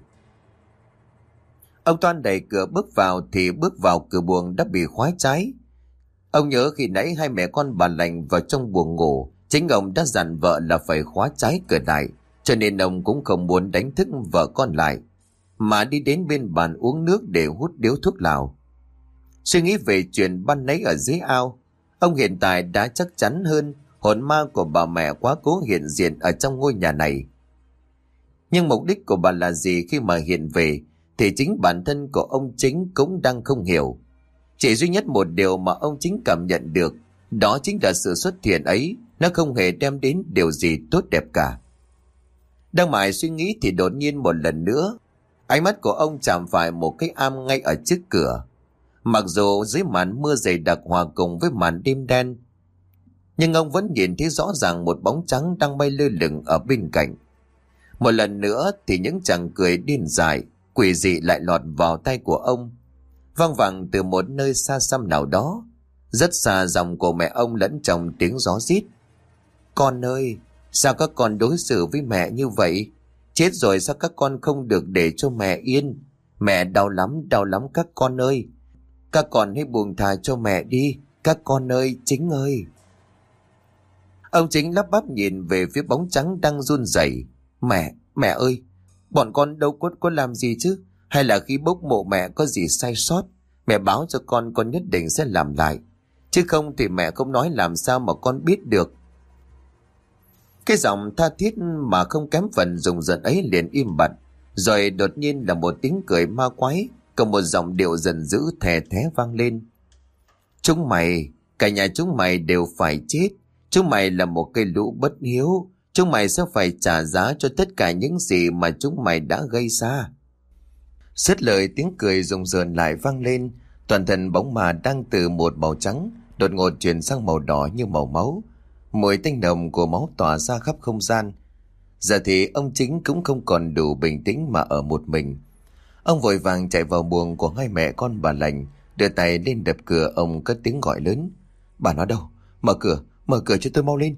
Ông toan đẩy cửa bước vào thì bước vào cửa buồng đã bị khóa trái. Ông nhớ khi nãy hai mẹ con bà Lành vào trong buồng ngủ, chính ông đã dặn vợ là phải khóa trái cửa lại, cho nên ông cũng không muốn đánh thức vợ con lại, mà đi đến bên bàn uống nước để hút điếu thuốc lào. Suy nghĩ về chuyện ban nãy ở dưới ao, ông hiện tại đã chắc chắn hơn hồn ma của bà mẹ quá cố hiện diện ở trong ngôi nhà này. Nhưng mục đích của bà là gì khi mà hiện về thì chính bản thân của ông Chính cũng đang không hiểu. Chỉ duy nhất một điều mà ông Chính cảm nhận được, đó chính là sự xuất hiện ấy nó không hề đem đến điều gì tốt đẹp cả. Đang mải suy nghĩ thì đột nhiên một lần nữa, ánh mắt của ông chạm phải một cái am ngay ở trước cửa. Mặc dù dưới màn mưa dày đặc hòa cùng với màn đêm đen, nhưng ông vẫn nhìn thấy rõ ràng một bóng trắng đang bay lơ lửng ở bên cạnh. Một lần nữa thì những chàng cười điên dại, quỷ dị lại lọt vào tai của ông, vang vẳng từ một nơi xa xăm nào đó, rất xa giọng của mẹ ông lẫn trong tiếng gió rít. Con ơi, sao các con đối xử với mẹ như vậy? Chết rồi sao các con không được để cho mẹ yên? Mẹ đau lắm, đau lắm các con ơi. Các con hãy buông thà cho mẹ đi, các con ơi, Chính ơi. Ông Chính lắp bắp nhìn về phía bóng trắng đang run rẩy. Mẹ, mẹ ơi, bọn con đâu có, có làm gì chứ? Hay là khi bốc mộ mẹ có gì sai sót? Mẹ báo cho con, con nhất định sẽ làm lại. Chứ không thì mẹ không nói làm sao mà con biết được. Cái giọng tha thiết mà không kém phần rùng rợn ấy liền im bặt. Rồi đột nhiên là một tiếng cười ma quái, còn một giọng điệu giận dữ thè thé vang lên. Chúng mày, cả nhà chúng mày đều phải chết. Chúng mày là một cây lũ bất hiếu. Chúng mày sẽ phải trả giá cho tất cả những gì mà chúng mày đã gây ra. Dứt lời tiếng cười rùng rợn lại vang lên. Toàn thân bóng ma đang từ một màu trắng đột ngột chuyển sang màu đỏ như màu máu. Mùi tanh nồng của máu tỏa ra khắp không gian. Giờ thì ông Chính cũng không còn đủ bình tĩnh mà ở một mình. Ông vội vàng chạy vào buồng của hai mẹ con bà Lành, đưa tay lên đập cửa. Ông cất tiếng gọi lớn. Bà nó đâu? Mở cửa, mở cửa cho tôi mau lên.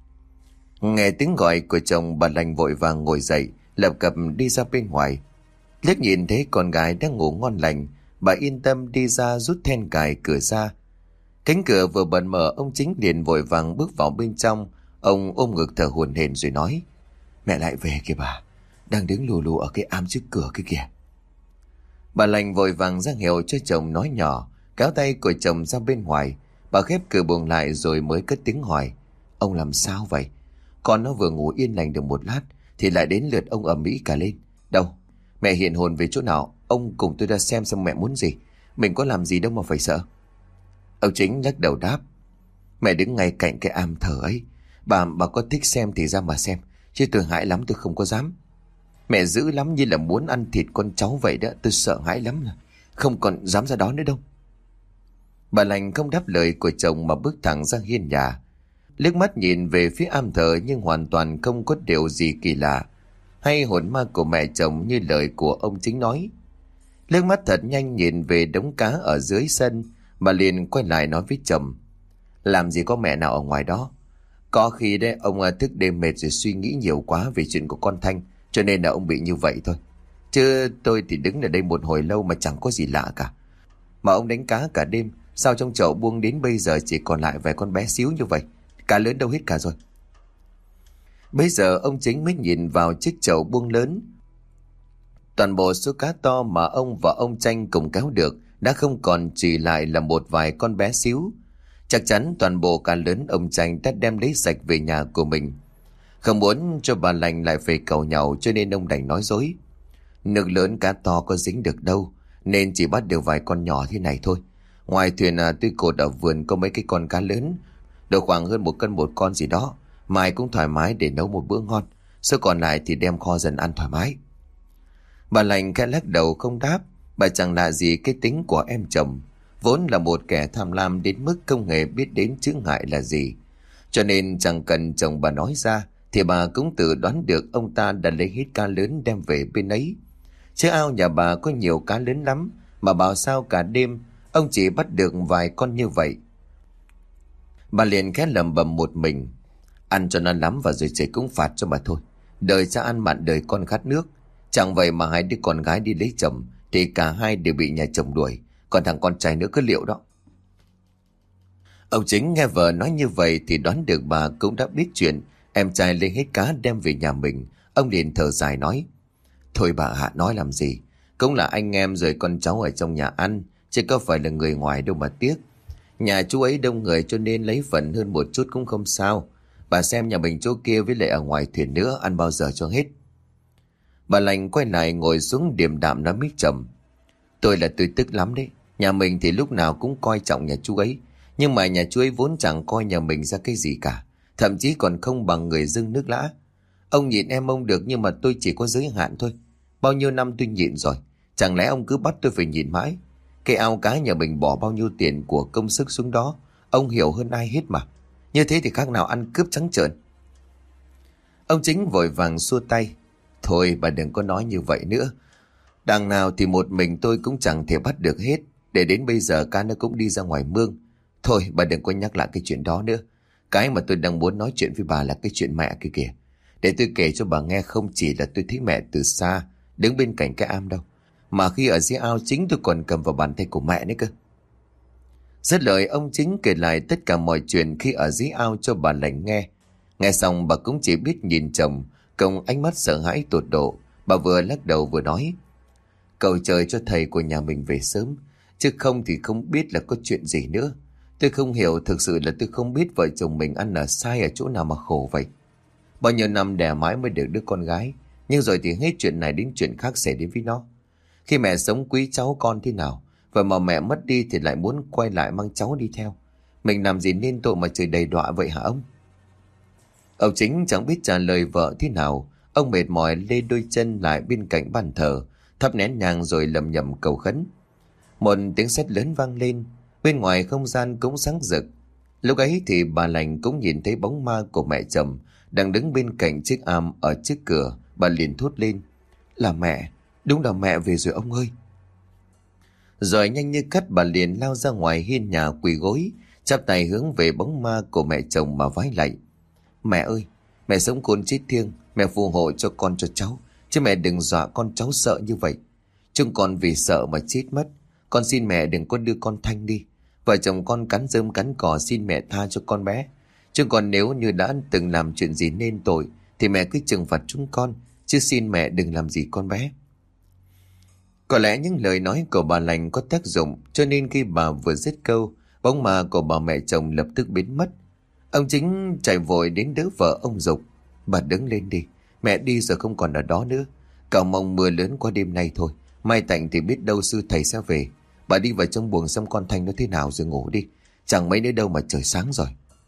Nghe tiếng gọi của chồng, bà Lành vội vàng ngồi dậy, lập cập đi ra bên ngoài. Liếc nhìn thấy con gái đang ngủ ngon lành, bà yên tâm đi ra rút then cài cửa ra. Cánh cửa vừa bật mở, ông Chính liền vội vàng bước vào bên trong. Ông ôm ngực thở hổn hển rồi nói. Mẹ lại về kìa bà, đang đứng lù lù ở cái am trước cửa kia kìa. Bà Lành vội vàng ra hiệu cho chồng nói nhỏ, kéo tay của chồng ra bên ngoài. Bà khép cửa buồng lại rồi mới cất tiếng hỏi. Ông làm sao vậy? Con nó vừa ngủ yên lành được một lát thì lại đến lượt ông ầm ĩ cả lên. Đâu? Mẹ hiện hồn về chỗ nào? Ông cùng tôi ra xem xem mẹ muốn gì. Mình có làm gì đâu mà phải sợ. Ông Chính lắc đầu đáp. Mẹ đứng ngay cạnh cái am thờ ấy. Bà bà có thích xem thì ra mà xem, chứ tôi hãi lắm, tôi không có dám. Mẹ dữ lắm, như là muốn ăn thịt con cháu vậy đó. Tôi sợ hãi lắm, không còn dám ra đó nữa đâu. Bà Lành không đáp lời của chồng mà bước thẳng ra hiên nhà, liếc mắt nhìn về phía am thờ nhưng hoàn toàn không có điều gì kỳ lạ hay hồn ma của mẹ chồng như lời của ông Chính nói. Liếc mắt thật nhanh nhìn về đống cá ở dưới sân, bà liền quay lại nói với chồng. Làm gì có mẹ nào ở ngoài đó. Có khi đấy ông thức đêm mệt rồi suy nghĩ nhiều quá về chuyện của con Thanh, cho nên là ông bị như vậy thôi. Chứ tôi thì đứng ở đây một hồi lâu mà chẳng có gì lạ cả. Mà ông đánh cá cả đêm, sao trong chậu buông đến bây giờ chỉ còn lại vài con bé xíu như vậy? Cá lớn đâu hết cả rồi. Bây giờ ông Chính mới nhìn vào chiếc chậu buông lớn. Toàn bộ số cá to mà ông và ông Tranh cùng kéo được đã không còn chỉ lại là một vài con bé xíu. Chắc chắn toàn bộ cá lớn ông Tranh đã đem lấy sạch về nhà của mình. Không muốn cho bà Lành lại phải cầu nhau, cho nên ông đành nói dối. Nước lớn cá to có dính được đâu, nên chỉ bắt được vài con nhỏ thế này thôi. Ngoài thuyền à, tuy cột ở vườn có mấy cái con cá lớn, được khoảng hơn một cân một con gì đó, mai cũng thoải mái để nấu một bữa ngon. Số còn lại thì đem kho dần ăn thoải mái. Bà Lành khẽ lắc đầu không đáp. Bà chẳng lạ gì cái tính của em chồng, vốn là một kẻ tham lam đến mức không hề biết đến chướng ngại là gì. Cho nên chẳng cần chồng bà nói ra thì bà cũng tự đoán được ông ta đã lấy hết cá lớn đem về bên ấy. Chứ ao nhà bà có nhiều cá lớn lắm, mà bảo sao cả đêm ông chỉ bắt được vài con như vậy. Bà liền khẽ lẩm bẩm một mình: ăn cho nó lắm và rồi trời cũng phạt cho bà thôi. Đời cha ăn mặn đời con khát nước. Chẳng vậy mà hai đứa con gái đi lấy chồng thì cả hai đều bị nhà chồng đuổi, còn thằng con trai nữa cứ liệu đó. Ông Chính nghe vợ nói như vậy thì đoán được bà cũng đã biết chuyện em trai lấy hết cá đem về nhà mình. Ông liền thở dài nói: thôi bà Hạ nói làm gì, cũng là anh em rồi con cháu ở trong nhà ăn, chứ có phải là người ngoài đâu mà tiếc. Nhà chú ấy đông người cho nên lấy phần hơn một chút cũng không sao. Bà xem nhà mình chỗ kia với lại ở ngoài thuyền nữa, ăn bao giờ cho hết. Bà lành quay lại ngồi xuống điềm đạm nói mít chậm: tôi là tôi tức lắm đấy. Nhà mình thì lúc nào cũng coi trọng nhà chú ấy, nhưng mà nhà chú ấy vốn chẳng coi nhà mình ra cái gì cả, thậm chí còn không bằng người dưng nước lã. Ông nhịn em ông được, nhưng mà tôi chỉ có giới hạn thôi. Bao nhiêu năm tôi nhịn rồi, chẳng lẽ ông cứ bắt tôi phải nhịn mãi? Cái ao cá nhà mình bỏ bao nhiêu tiền của công sức xuống đó, ông hiểu hơn ai hết mà. Như thế thì khác nào ăn cướp trắng trợn. Ông Chính vội vàng xua tay: thôi bà đừng có nói như vậy nữa. Đằng nào thì một mình tôi cũng chẳng thể bắt được hết, để đến bây giờ cá nó cũng đi ra ngoài mương. Thôi bà đừng có nhắc lại cái chuyện đó nữa. Cái mà tôi đang muốn nói chuyện với bà là cái chuyện mẹ kia kìa. Để tôi kể cho bà nghe, không chỉ là tôi thấy mẹ từ xa đứng bên cạnh cái am đâu, mà khi ở dưới ao chính tôi còn cầm vào bàn tay của mẹ nữa cơ. Dứt lời, ông Chính kể lại tất cả mọi chuyện khi ở dưới ao cho bà lành nghe. Nghe xong bà cũng chỉ biết nhìn chồng cùng ánh mắt sợ hãi tột độ. Bà vừa lắc đầu vừa nói: cầu trời cho thầy của nhà mình về sớm, chứ không thì không biết là có chuyện gì nữa. Tôi không hiểu, thực sự là tôi không biết vợ chồng mình ăn ở sai ở chỗ nào mà khổ vậy. Bao nhiêu năm đẻ mãi mới được đứa con gái, nhưng rồi thì hết chuyện này đến chuyện khác xảy đến với nó. Khi mẹ sống quý cháu con thế nào, vậy mà mẹ mất đi thì lại muốn quay lại mang cháu đi theo. Mình làm gì nên tội mà trời đầy đọa vậy hả ông? Ông Chính chẳng biết trả lời vợ thế nào. Ông mệt mỏi lê đôi chân lại bên cạnh bàn thờ, thắp nén nhang rồi lầm nhầm cầu khấn. Một tiếng sét lớn vang lên, bên ngoài không gian cũng sáng rực. Lúc ấy thì bà lành cũng nhìn thấy bóng ma của mẹ chồng đang đứng bên cạnh chiếc am ở trước cửa. Bà liền thốt lên: là mẹ, đúng là mẹ về rồi ông ơi. Rồi nhanh như cắt bà liền lao ra ngoài hiên nhà quỳ gối, chắp tay hướng về bóng ma của mẹ chồng mà vái lạy: mẹ ơi, mẹ sống khôn chết thiêng, mẹ phù hộ cho con cho cháu, chứ mẹ đừng dọa con cháu sợ như vậy. Chúng con vì sợ mà chết mất. Con xin mẹ đừng có đưa con Thanh đi. Vợ chồng con cắn rơm cắn cỏ, xin mẹ tha cho con bé. Chứ còn nếu như đã từng làm chuyện gì nên tội thì mẹ cứ trừng phạt chúng con, chứ xin mẹ đừng làm gì con bé. Có lẽ những lời nói của bà lành có tác dụng, cho nên khi bà vừa dứt câu, bóng ma của bà mẹ chồng lập tức biến mất. Ông Chính chạy vội đến đỡ vợ ông giục: bà đứng lên đi, mẹ đi rồi không còn ở đó nữa. Cầu mong mưa lớn qua đêm nay thôi, mai tạnh thì biết đâu sư thầy sẽ về. Bà đi vào trong buồng xem con Thanh nó thế nào rồi ngủ đi, chẳng mấy nữa đâu mà trời sáng rồi.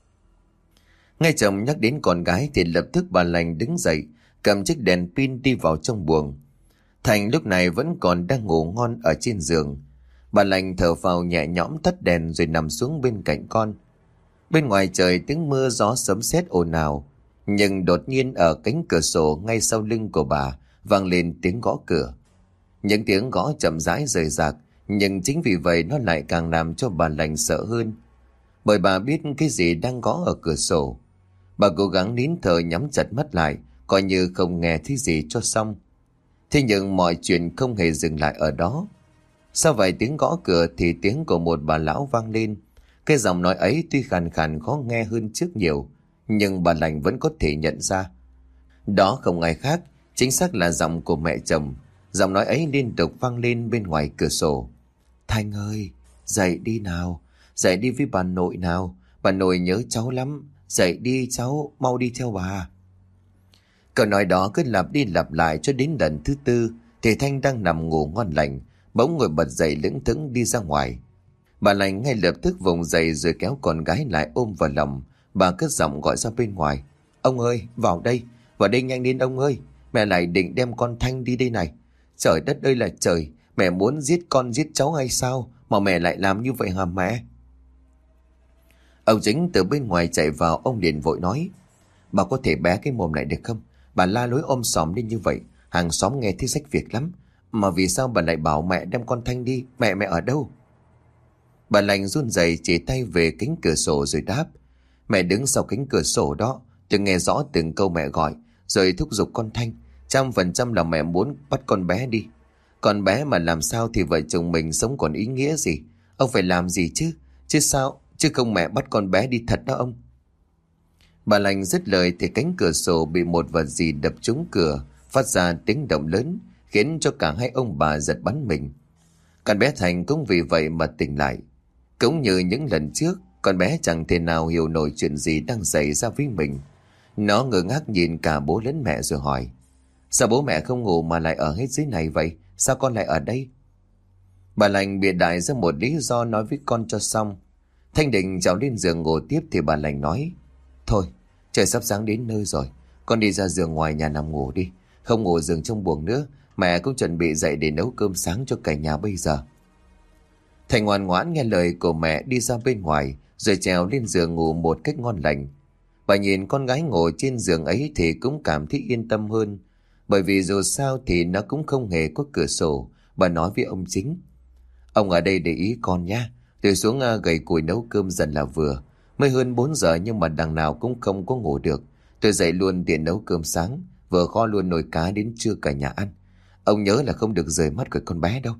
Nghe chồng nhắc đến con gái thì lập tức bà lành đứng dậy, cầm chiếc đèn pin đi vào trong buồng. Thành lúc này vẫn còn đang ngủ ngon ở trên giường. Bà lành thở phào nhẹ nhõm tắt đèn rồi nằm xuống bên cạnh con. Bên ngoài trời tiếng mưa gió sấm sét ồn ào, nhưng đột nhiên ở cánh cửa sổ ngay sau lưng của bà vang lên tiếng gõ cửa. Những tiếng gõ chậm rãi rời rạc, nhưng chính vì vậy nó lại càng làm cho bà lành sợ hơn, bởi bà biết cái gì đang gõ ở cửa sổ. Bà cố gắng nín thở nhắm chặt mắt lại, coi như không nghe thấy gì cho xong. Thế nhưng mọi chuyện không hề dừng lại ở đó. Sau vài tiếng gõ cửa thì tiếng của một bà lão vang lên. Cái giọng nói ấy tuy khàn khàn khó nghe hơn trước nhiều, nhưng bà lành vẫn có thể nhận ra. Đó không ai khác, chính xác là giọng của mẹ chồng. Giọng nói ấy liên tục vang lên bên ngoài cửa sổ: Thanh ơi, dậy đi nào, dậy đi với bà nội nào, bà nội nhớ cháu lắm, dậy đi cháu, mau đi theo bà. Câu nói đó cứ lặp đi lặp lại cho đến lần thứ tư thì Thanh đang nằm ngủ ngon lành, bỗng ngồi bật dậy lững thững đi ra ngoài. Bà lành ngay lập tức vùng dậy rồi kéo con gái lại ôm vào lòng. Bà cất giọng gọi ra bên ngoài: Ông ơi, vào đây, vào đây nhanh lên ông ơi, mẹ lại định đem con Thanh đi đây này. Trời đất ơi là trời, mẹ muốn giết con giết cháu hay sao Mà mẹ lại làm như vậy hả mẹ? Ông Chính từ bên ngoài chạy vào, ông liền vội nói: Bà có thể bé cái mồm lại được không? Bà la lối om sòm lên như vậy, hàng xóm nghe thấy rách việc lắm. Mà vì sao bà lại bảo mẹ đem con Thanh đi? Mẹ mẹ ở đâu? Bà Lành run rẩy chỉ tay về cánh cửa sổ rồi đáp: Mẹ đứng sau cánh cửa sổ đó, tôi nghe rõ từng câu mẹ gọi, rồi thúc giục con Thanh. Trăm phần trăm là mẹ muốn bắt con bé đi. Con bé mà làm sao thì vợ chồng mình sống còn ý nghĩa gì? Ông phải làm gì chứ? Chứ sao? Chứ không mẹ bắt con bé đi thật đó ông. Bà Lành dứt lời thì cánh cửa sổ bị một vật gì đập trúng cửa, phát ra tiếng động lớn, khiến cho cả hai ông bà giật bắn mình. Con bé Thành cũng vì vậy mà tỉnh lại. Cũng như những lần trước, con bé chẳng thể nào hiểu nổi chuyện gì đang xảy ra với mình. Nó ngơ ngác nhìn cả bố lẫn mẹ rồi hỏi: Sao bố mẹ không ngủ mà lại ở hết dưới này vậy? Sao con lại ở đây? Bà Lành bịa đại ra một lý do nói với con cho xong. Thanh định trèo lên giường ngủ tiếp thì bà Lành nói: Thôi, trời sắp sáng đến nơi rồi, con đi ra giường ngoài nhà nằm ngủ đi. Không ngủ giường trong buồng nữa, mẹ cũng chuẩn bị dậy để nấu cơm sáng cho cả nhà bây giờ. Thành ngoan ngoãn nghe lời của mẹ đi ra bên ngoài, rồi trèo lên giường ngủ một cách ngon lành. Bà nhìn con gái ngồi trên giường ấy thì cũng cảm thấy yên tâm hơn, bởi vì dù sao thì nó cũng không hề có cửa sổ. Bà nói với ông Chính: Ông ở đây để ý con nha. Tôi xuống gầy củi nấu cơm dần là vừa. Mới hơn bốn giờ nhưng mà đằng nào cũng không có ngủ được. Tôi dậy luôn tiện nấu cơm sáng, vừa kho luôn nồi cá đến trưa cả nhà ăn. Ông nhớ là không được rời mắt của con bé đâu.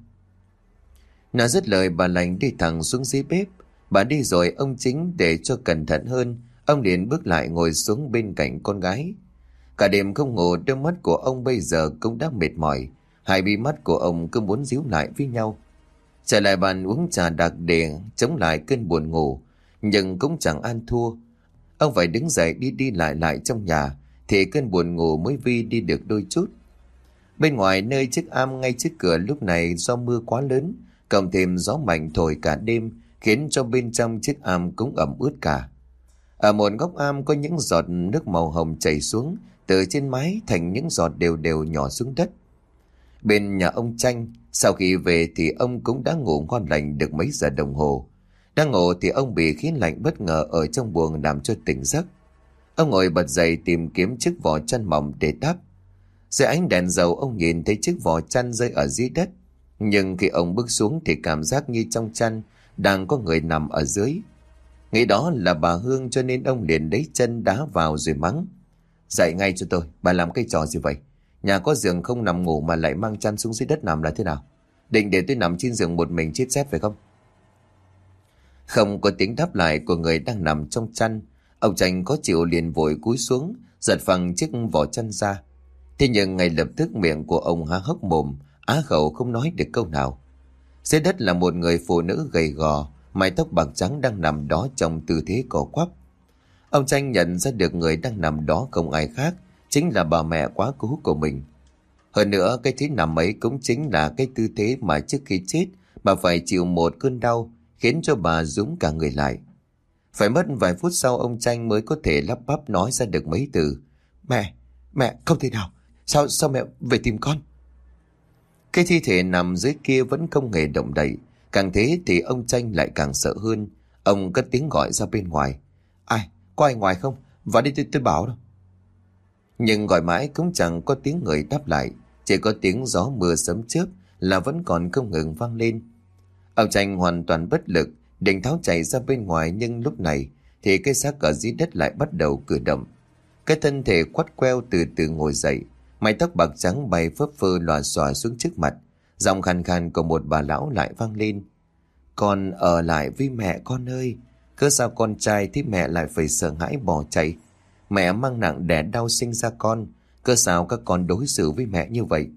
Nói dứt lời, bà Lành đi thẳng xuống dưới bếp. Bà đi rồi ông Chính để cho cẩn thận hơn, ông liền bước lại ngồi xuống bên cạnh con gái. Cả đêm không ngủ, đôi mắt của ông bây giờ cũng đã mệt mỏi. Hai bí mắt của ông cứ muốn díu lại với nhau. Trở lại bàn uống trà đặc để chống lại cơn buồn ngủ, nhưng cũng chẳng ăn thua. Ông phải đứng dậy đi đi lại lại trong nhà, thì cơn buồn ngủ mới vi đi được đôi chút. Bên ngoài nơi chiếc am ngay trước cửa lúc này do mưa quá lớn, cộng thêm gió mạnh thổi cả đêm, khiến cho bên trong chiếc am cũng ẩm ướt cả. Ở một góc am có những giọt nước màu hồng chảy xuống từ trên mái thành những giọt đều đều nhỏ xuống đất. Bên nhà ông Tranh, sau khi về thì ông cũng đã ngủ ngon lành được mấy giờ đồng hồ. Đang ngủ thì ông bị khí lạnh bất ngờ ở trong buồng làm cho tỉnh giấc. Ông ngồi bật dậy tìm kiếm chiếc vỏ chăn mỏng để đắp. Dưới ánh đèn dầu ông nhìn thấy chiếc vỏ chăn rơi ở dưới đất. Nhưng khi ông bước xuống thì cảm giác như trong chăn đang có người nằm ở dưới. Nghĩ đó là bà Hương cho nên ông liền lấy chân đá vào rồi mắng: Dậy ngay cho tôi, bà làm cái trò gì vậy? Nhà có giường không nằm ngủ mà lại mang chăn xuống dưới đất nằm là thế nào? Định để tôi nằm trên giường một mình chết rét phải không? Không có tiếng đáp lại của người đang nằm trong chăn. Ông Tranh có chịu liền vội cúi xuống, giật phăng chiếc vỏ chăn ra. Thế nhưng ngay lập tức miệng của ông há hốc mồm, á khẩu không nói được câu nào. Dưới đất là một người phụ nữ gầy gò, mái tóc bạc trắng đang nằm đó trong tư thế co quắp. Ông Tranh nhận ra được người đang nằm đó không ai khác, chính là bà mẹ quá cố của mình. Hơn nữa cái thế nằm ấy cũng chính là cái tư thế mà trước khi chết bà phải chịu một cơn đau, khiến cho bà rúm cả người lại. Phải mất vài phút sau ông Tranh mới có thể lắp bắp nói ra được mấy từ: Mẹ, mẹ, không thể nào. Sao, sao mẹ về tìm con? Cái thi thể nằm dưới kia vẫn không hề động đậy. Càng thế thì ông Tranh lại càng sợ hơn. Ông cất tiếng gọi ra bên ngoài: Ai, có ai ngoài không? Vào đi, tôi, tôi bảo đâu. Nhưng gọi mãi cũng chẳng có tiếng người đáp lại, chỉ có tiếng gió mưa sấm chớp là vẫn còn không ngừng vang lên. Ông Tranh hoàn toàn bất lực, định tháo chạy ra bên ngoài, nhưng lúc này thì cái xác ở dưới đất lại bắt đầu cử động. Cái thân thể quắt queo từ từ ngồi dậy, mái tóc bạc trắng bay phấp phơ lòa xòa xuống trước mặt. Giọng khàn khàn của một bà lão lại vang lên: Con ở lại với mẹ con ơi. Cớ sao con trai thì mẹ lại phải sợ hãi bỏ chạy? Mẹ mang nặng đẻ đau sinh ra con, cớ sao các con đối xử với mẹ như vậy?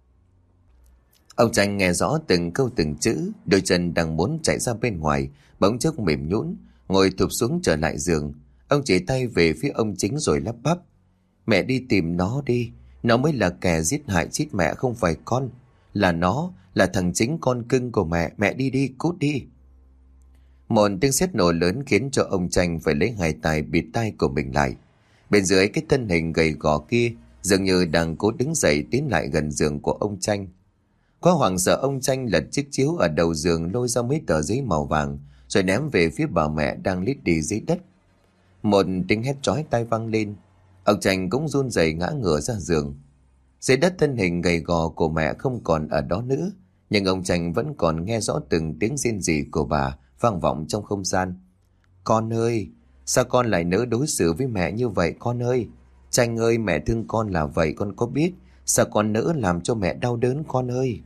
Ông Tranh nghe rõ từng câu từng chữ, đôi chân đang muốn chạy ra bên ngoài bỗng chốc mềm nhũn, ngồi thụp xuống trở lại giường. Ông chỉ tay về phía ông Chính rồi lắp bắp: Mẹ đi tìm nó đi, nó mới là kẻ giết hại chết mẹ, không phải con. Là nó, là thằng Chính con cưng của mẹ, mẹ đi đi, cút đi. Một tiếng sét nổ lớn khiến cho ông Tranh phải lấy hai tay bịt tai của mình lại. Bên dưới cái thân hình gầy gò kia dường như đang cố đứng dậy tiến lại gần giường của ông Tranh. Quá hoảng sợ, ông Tranh lật chiếc chiếu ở đầu giường, lôi ra mấy tờ giấy màu vàng rồi ném về phía bà mẹ đang lít đi dưới đất. Một tiếng hét chói tai vang lên. Ông Tranh cũng run rẩy ngã ngửa ra giường. Dưới đất, thân hình gầy gò của mẹ không còn ở đó nữa, nhưng ông Tranh vẫn còn nghe rõ từng tiếng rên rỉ của bà vang vọng trong không gian. Con ơi, sao con lại nỡ đối xử với mẹ như vậy con ơi? Tranh ơi, mẹ thương con là vậy con có biết, sao con nỡ làm cho mẹ đau đớn con ơi?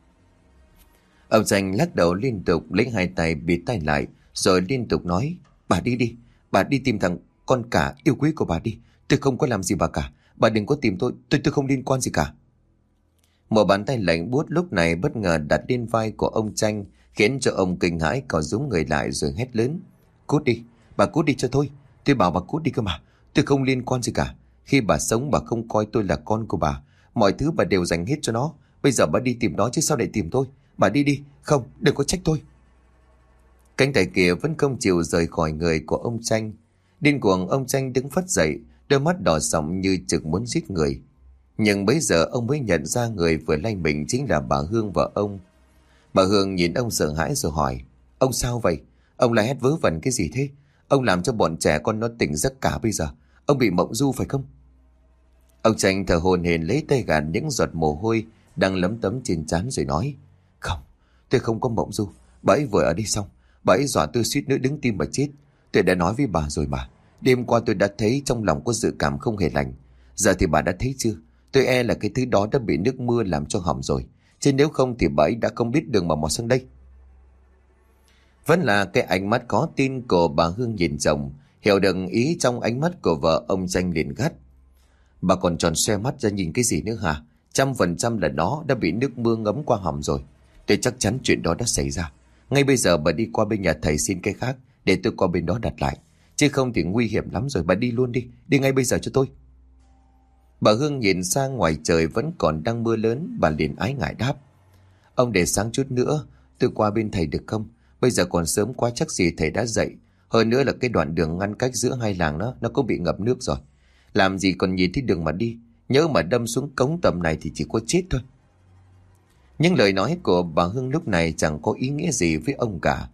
Ông Tranh lắc đầu liên tục, lấy hai tay bịt tai lại rồi liên tục nói: Bà đi đi, bà đi tìm thằng con cả yêu quý của bà đi. Tôi không có làm gì bà cả, bà đừng có tìm tôi, tôi tôi không liên quan gì cả. Một bàn tay lạnh buốt lúc này bất ngờ đặt lên vai của ông Tranh, khiến cho ông kinh hãi cò rúm người lại rồi hét lớn: Cút đi, bà cút đi cho tôi. Tôi bảo bà cút đi cơ mà, tôi không liên quan gì cả. Khi bà sống bà không coi tôi là con của bà, mọi thứ bà đều dành hết cho nó. Bây giờ bà đi tìm nó chứ sao lại tìm tôi. Bà đi đi, không, đừng có trách tôi. Cánh tay kia vẫn không chịu rời khỏi người của ông Tranh. Điên cuồng, ông Tranh đứng phắt dậy, đôi mắt đỏ sậm như chực muốn giết người. Nhưng bấy giờ ông mới nhận ra người vừa lay mình chính là bà Hương vợ ông. Bà Hương nhìn ông sợ hãi rồi hỏi: Ông sao vậy? Ông lại hét vớ vẩn cái gì thế? Ông làm cho bọn trẻ con nó tỉnh giấc cả bây giờ. Ông bị mộng du phải không? Ông Tranh thở hổn hển lấy tay gạt những giọt mồ hôi đang lấm tấm trên trán rồi nói: Không, tôi không có mộng du. Bà ấy vừa ở đây xong, bà ấy dọa tôi suýt nữa đứng tim mà chết. Tôi đã nói với bà rồi mà. Đêm qua tôi đã thấy trong lòng có dự cảm không hề lành. Giờ thì bà đã thấy chưa? Tôi e là cái thứ đó đã bị nước mưa làm cho hỏng rồi. Chứ nếu không thì bà ấy đã không biết đường mà mò sang đây. Vẫn là cái ánh mắt có tin của bà Hương nhìn chồng, hiểu được ý trong ánh mắt của vợ. Ông Tranh liền gắt: Bà còn tròn xoe mắt ra nhìn cái gì nữa hả? Trăm phần trăm là nó đã bị nước mưa ngấm qua hỏng rồi. Tôi chắc chắn chuyện đó đã xảy ra. Ngay bây giờ bà đi qua bên nhà thầy xin cái khác, để tôi qua bên đó đặt lại. Chứ không thì nguy hiểm lắm rồi. Bà đi luôn đi, đi ngay bây giờ cho tôi. Bà Hương nhìn sang ngoài trời vẫn còn đang mưa lớn, bà liền ái ngại đáp: Ông để sáng chút nữa, tôi qua bên thầy được không? Bây giờ còn sớm quá, chắc gì thầy đã dậy. Hơn nữa là cái đoạn đường ngăn cách giữa hai làng đó, nó cũng bị ngập nước rồi. Làm gì còn nhìn thấy đường mà đi. Nhớ mà đâm xuống cống tầm này thì chỉ có chết thôi. Những lời nói của bà Hương lúc này chẳng có ý nghĩa gì với ông cả.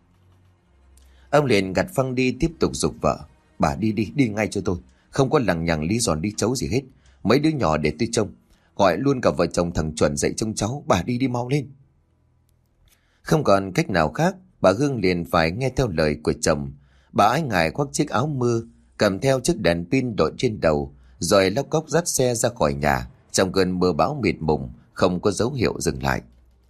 Ông liền gạt phăng đi, tiếp tục giục vợ: Bà đi đi, đi ngay cho tôi. Không có lằng nhằng lý giòn lý chấu gì hết. Mấy đứa nhỏ để tôi trông. Gọi luôn cả vợ chồng thằng Chuẩn dậy trông cháu. Bà đi đi mau lên. Không còn cách nào khác, bà Hương liền phải nghe theo lời của chồng. Bà ái ngại khoác chiếc áo mưa, cầm theo chiếc đèn pin đội trên đầu, rồi lóc cóc dắt xe ra khỏi nhà. Trong cơn mưa bão mịt mùng, không có dấu hiệu dừng lại.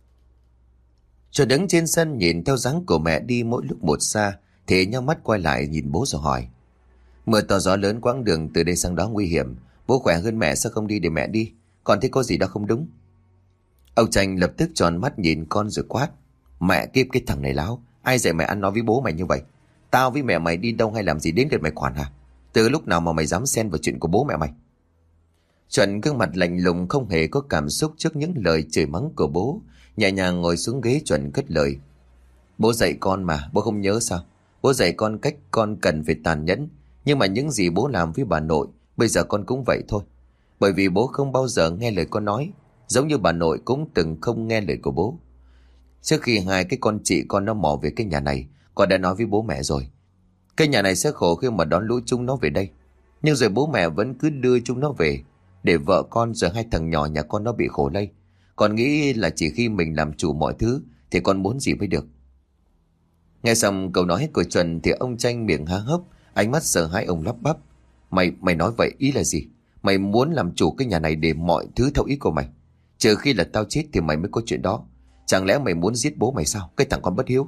Cho đứng trên sân nhìn theo dáng của mẹ đi mỗi lúc một xa, thì nhắm mắt quay lại nhìn bố rồi hỏi: Mưa to gió lớn, quãng đường từ đây sang đó nguy hiểm. Bố khỏe hơn mẹ, sao không đi để mẹ đi? Con thấy có gì đó không đúng? Ông Tranh lập tức tròn mắt nhìn con rồi quát: Mẹ kiếp, cái thằng này láo. Ai dạy mày ăn nói với bố mày như vậy? Tao với mẹ mày đi đâu hay làm gì đến lượt mày quản hả? Từ lúc nào mà mày dám xen vào chuyện của bố mẹ mày? Chuẩn gương mặt lạnh lùng, không hề có cảm xúc trước những lời chửi mắng của bố, nhẹ nhàng ngồi xuống ghế. Chuẩn cất lời: Bố dạy con mà, bố không nhớ sao? Bố dạy con cách con cần phải tàn nhẫn. Nhưng mà những gì bố làm với bà nội, bây giờ con cũng vậy thôi. Bởi vì bố không bao giờ nghe lời con nói, giống như bà nội cũng từng không nghe lời của bố. Trước khi hai cái con chị con nó mò về cái nhà này, con đã nói với bố mẹ rồi. Cái nhà này sẽ khổ khi mà đón lũ chúng nó về đây. Nhưng rồi bố mẹ vẫn cứ đưa chúng nó về, để vợ con rồi hai thằng nhỏ nhà con nó bị khổ lây. Con nghĩ là chỉ khi mình làm chủ mọi thứ thì con muốn gì mới được. Nghe xong câu nói của Chuẩn thì ông Tranh miệng há hốc, ánh mắt sợ hãi. Ông lắp bắp: Mày mày nói vậy ý là gì? Mày muốn làm chủ cái nhà này để mọi thứ theo ý của mày? Trừ khi là tao chết thì mày mới có chuyện đó. Chẳng lẽ mày muốn giết bố mày sao? Cái thằng con bất hiếu.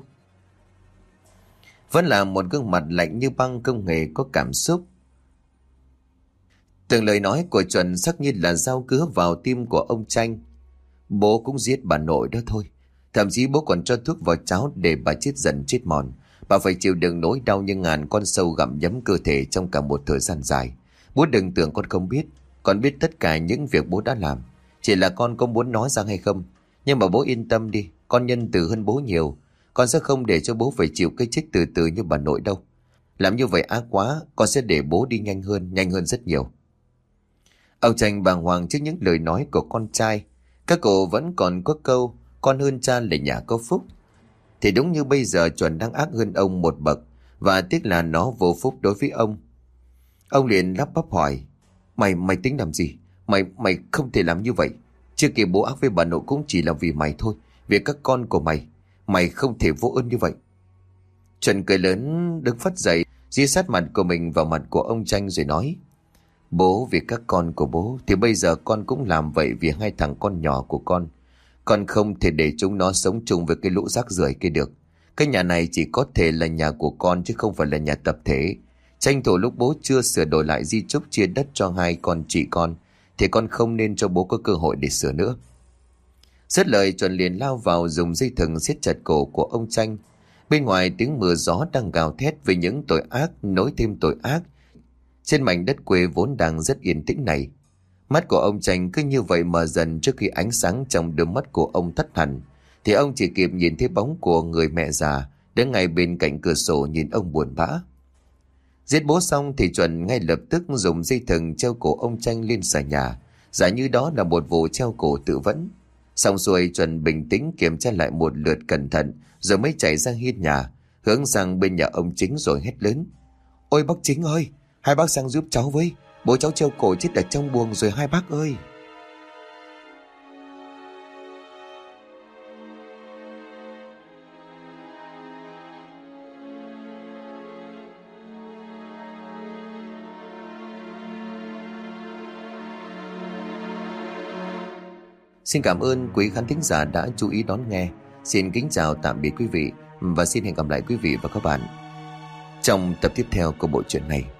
Vẫn là một gương mặt lạnh như băng, không hề có cảm xúc. Từng lời nói của Chuẩn sắc như là dao cứa vào tim của ông Tranh. Bố cũng giết bà nội đó thôi. Thậm chí bố còn cho thuốc vào cháo để bà chết dần chết mòn. Bà phải chịu đựng nỗi đau như ngàn con sâu gặm nhấm cơ thể trong cả một thời gian dài. Bố đừng tưởng con không biết. Con biết tất cả những việc bố đã làm. Chỉ là con có muốn nói ra hay không. Nhưng mà bố yên tâm đi, con nhân từ hơn bố nhiều. Con sẽ không để cho bố phải chịu cái chết từ từ như bà nội đâu. Làm như vậy ác quá, con sẽ để bố đi nhanh hơn, nhanh hơn rất nhiều. Ông Tranh bàng hoàng trước những lời nói của con trai. Các cụ vẫn còn có câu con hơn cha là nhà có phúc. Thì đúng như bây giờ Chuẩn đang ác hơn ông một bậc, và tiếc là nó vô phúc đối với ông. Ông liền lắp bắp hỏi: Mày, mày tính làm gì? Mày, mày không thể làm như vậy. Trước kia bố ác với bà nội cũng chỉ là vì mày thôi, vì các con của mày. Mày không thể vô ơn như vậy. Chuẩn cười lớn đứng phắt dậy, dí sát mặt của mình vào mặt của ông Tranh rồi nói: Bố vì các con của bố thì bây giờ con cũng làm vậy vì hai thằng con nhỏ của con. Con không thể để chúng nó sống chung với cái lũ rác rưởi kia được. Cái nhà này chỉ có thể là nhà của con chứ không phải là nhà tập thể. Tranh thủ lúc bố chưa sửa đổi lại di chúc chia đất cho hai con chị con thì con không nên cho bố có cơ hội để sửa nữa. Dứt lời, Chuẩn liền lao vào dùng dây thừng siết chặt cổ của ông Tranh. Bên ngoài tiếng mưa gió đang gào thét về những tội ác nối thêm tội ác trên mảnh đất quê vốn đang rất yên tĩnh này. Mắt của ông Tranh cứ như vậy mờ dần trước khi ánh sáng trong đôi mắt của ông tắt hẳn, thì ông chỉ kịp nhìn thấy bóng của người mẹ già đứng ngay bên cạnh cửa sổ nhìn ông buồn bã. Giết bố xong thì Chuẩn ngay lập tức dùng dây thừng treo cổ ông Tranh lên xà nhà, giả như đó là một vụ treo cổ tự vẫn. Xong xuôi, Chuẩn bình tĩnh kiểm tra lại một lượt cẩn thận rồi mới chạy ra hiên nhà, hướng sang bên nhà ông Chính rồi hét lớn: Ôi bác Chính ơi, hai bác sang giúp cháu với, bố cháu treo cổ chết ở trong buồng rồi hai bác ơi. Xin cảm ơn quý khán thính giả đã chú ý đón nghe. Xin kính chào tạm biệt quý vị và xin hẹn gặp lại quý vị và các bạn trong tập tiếp theo của bộ truyện này.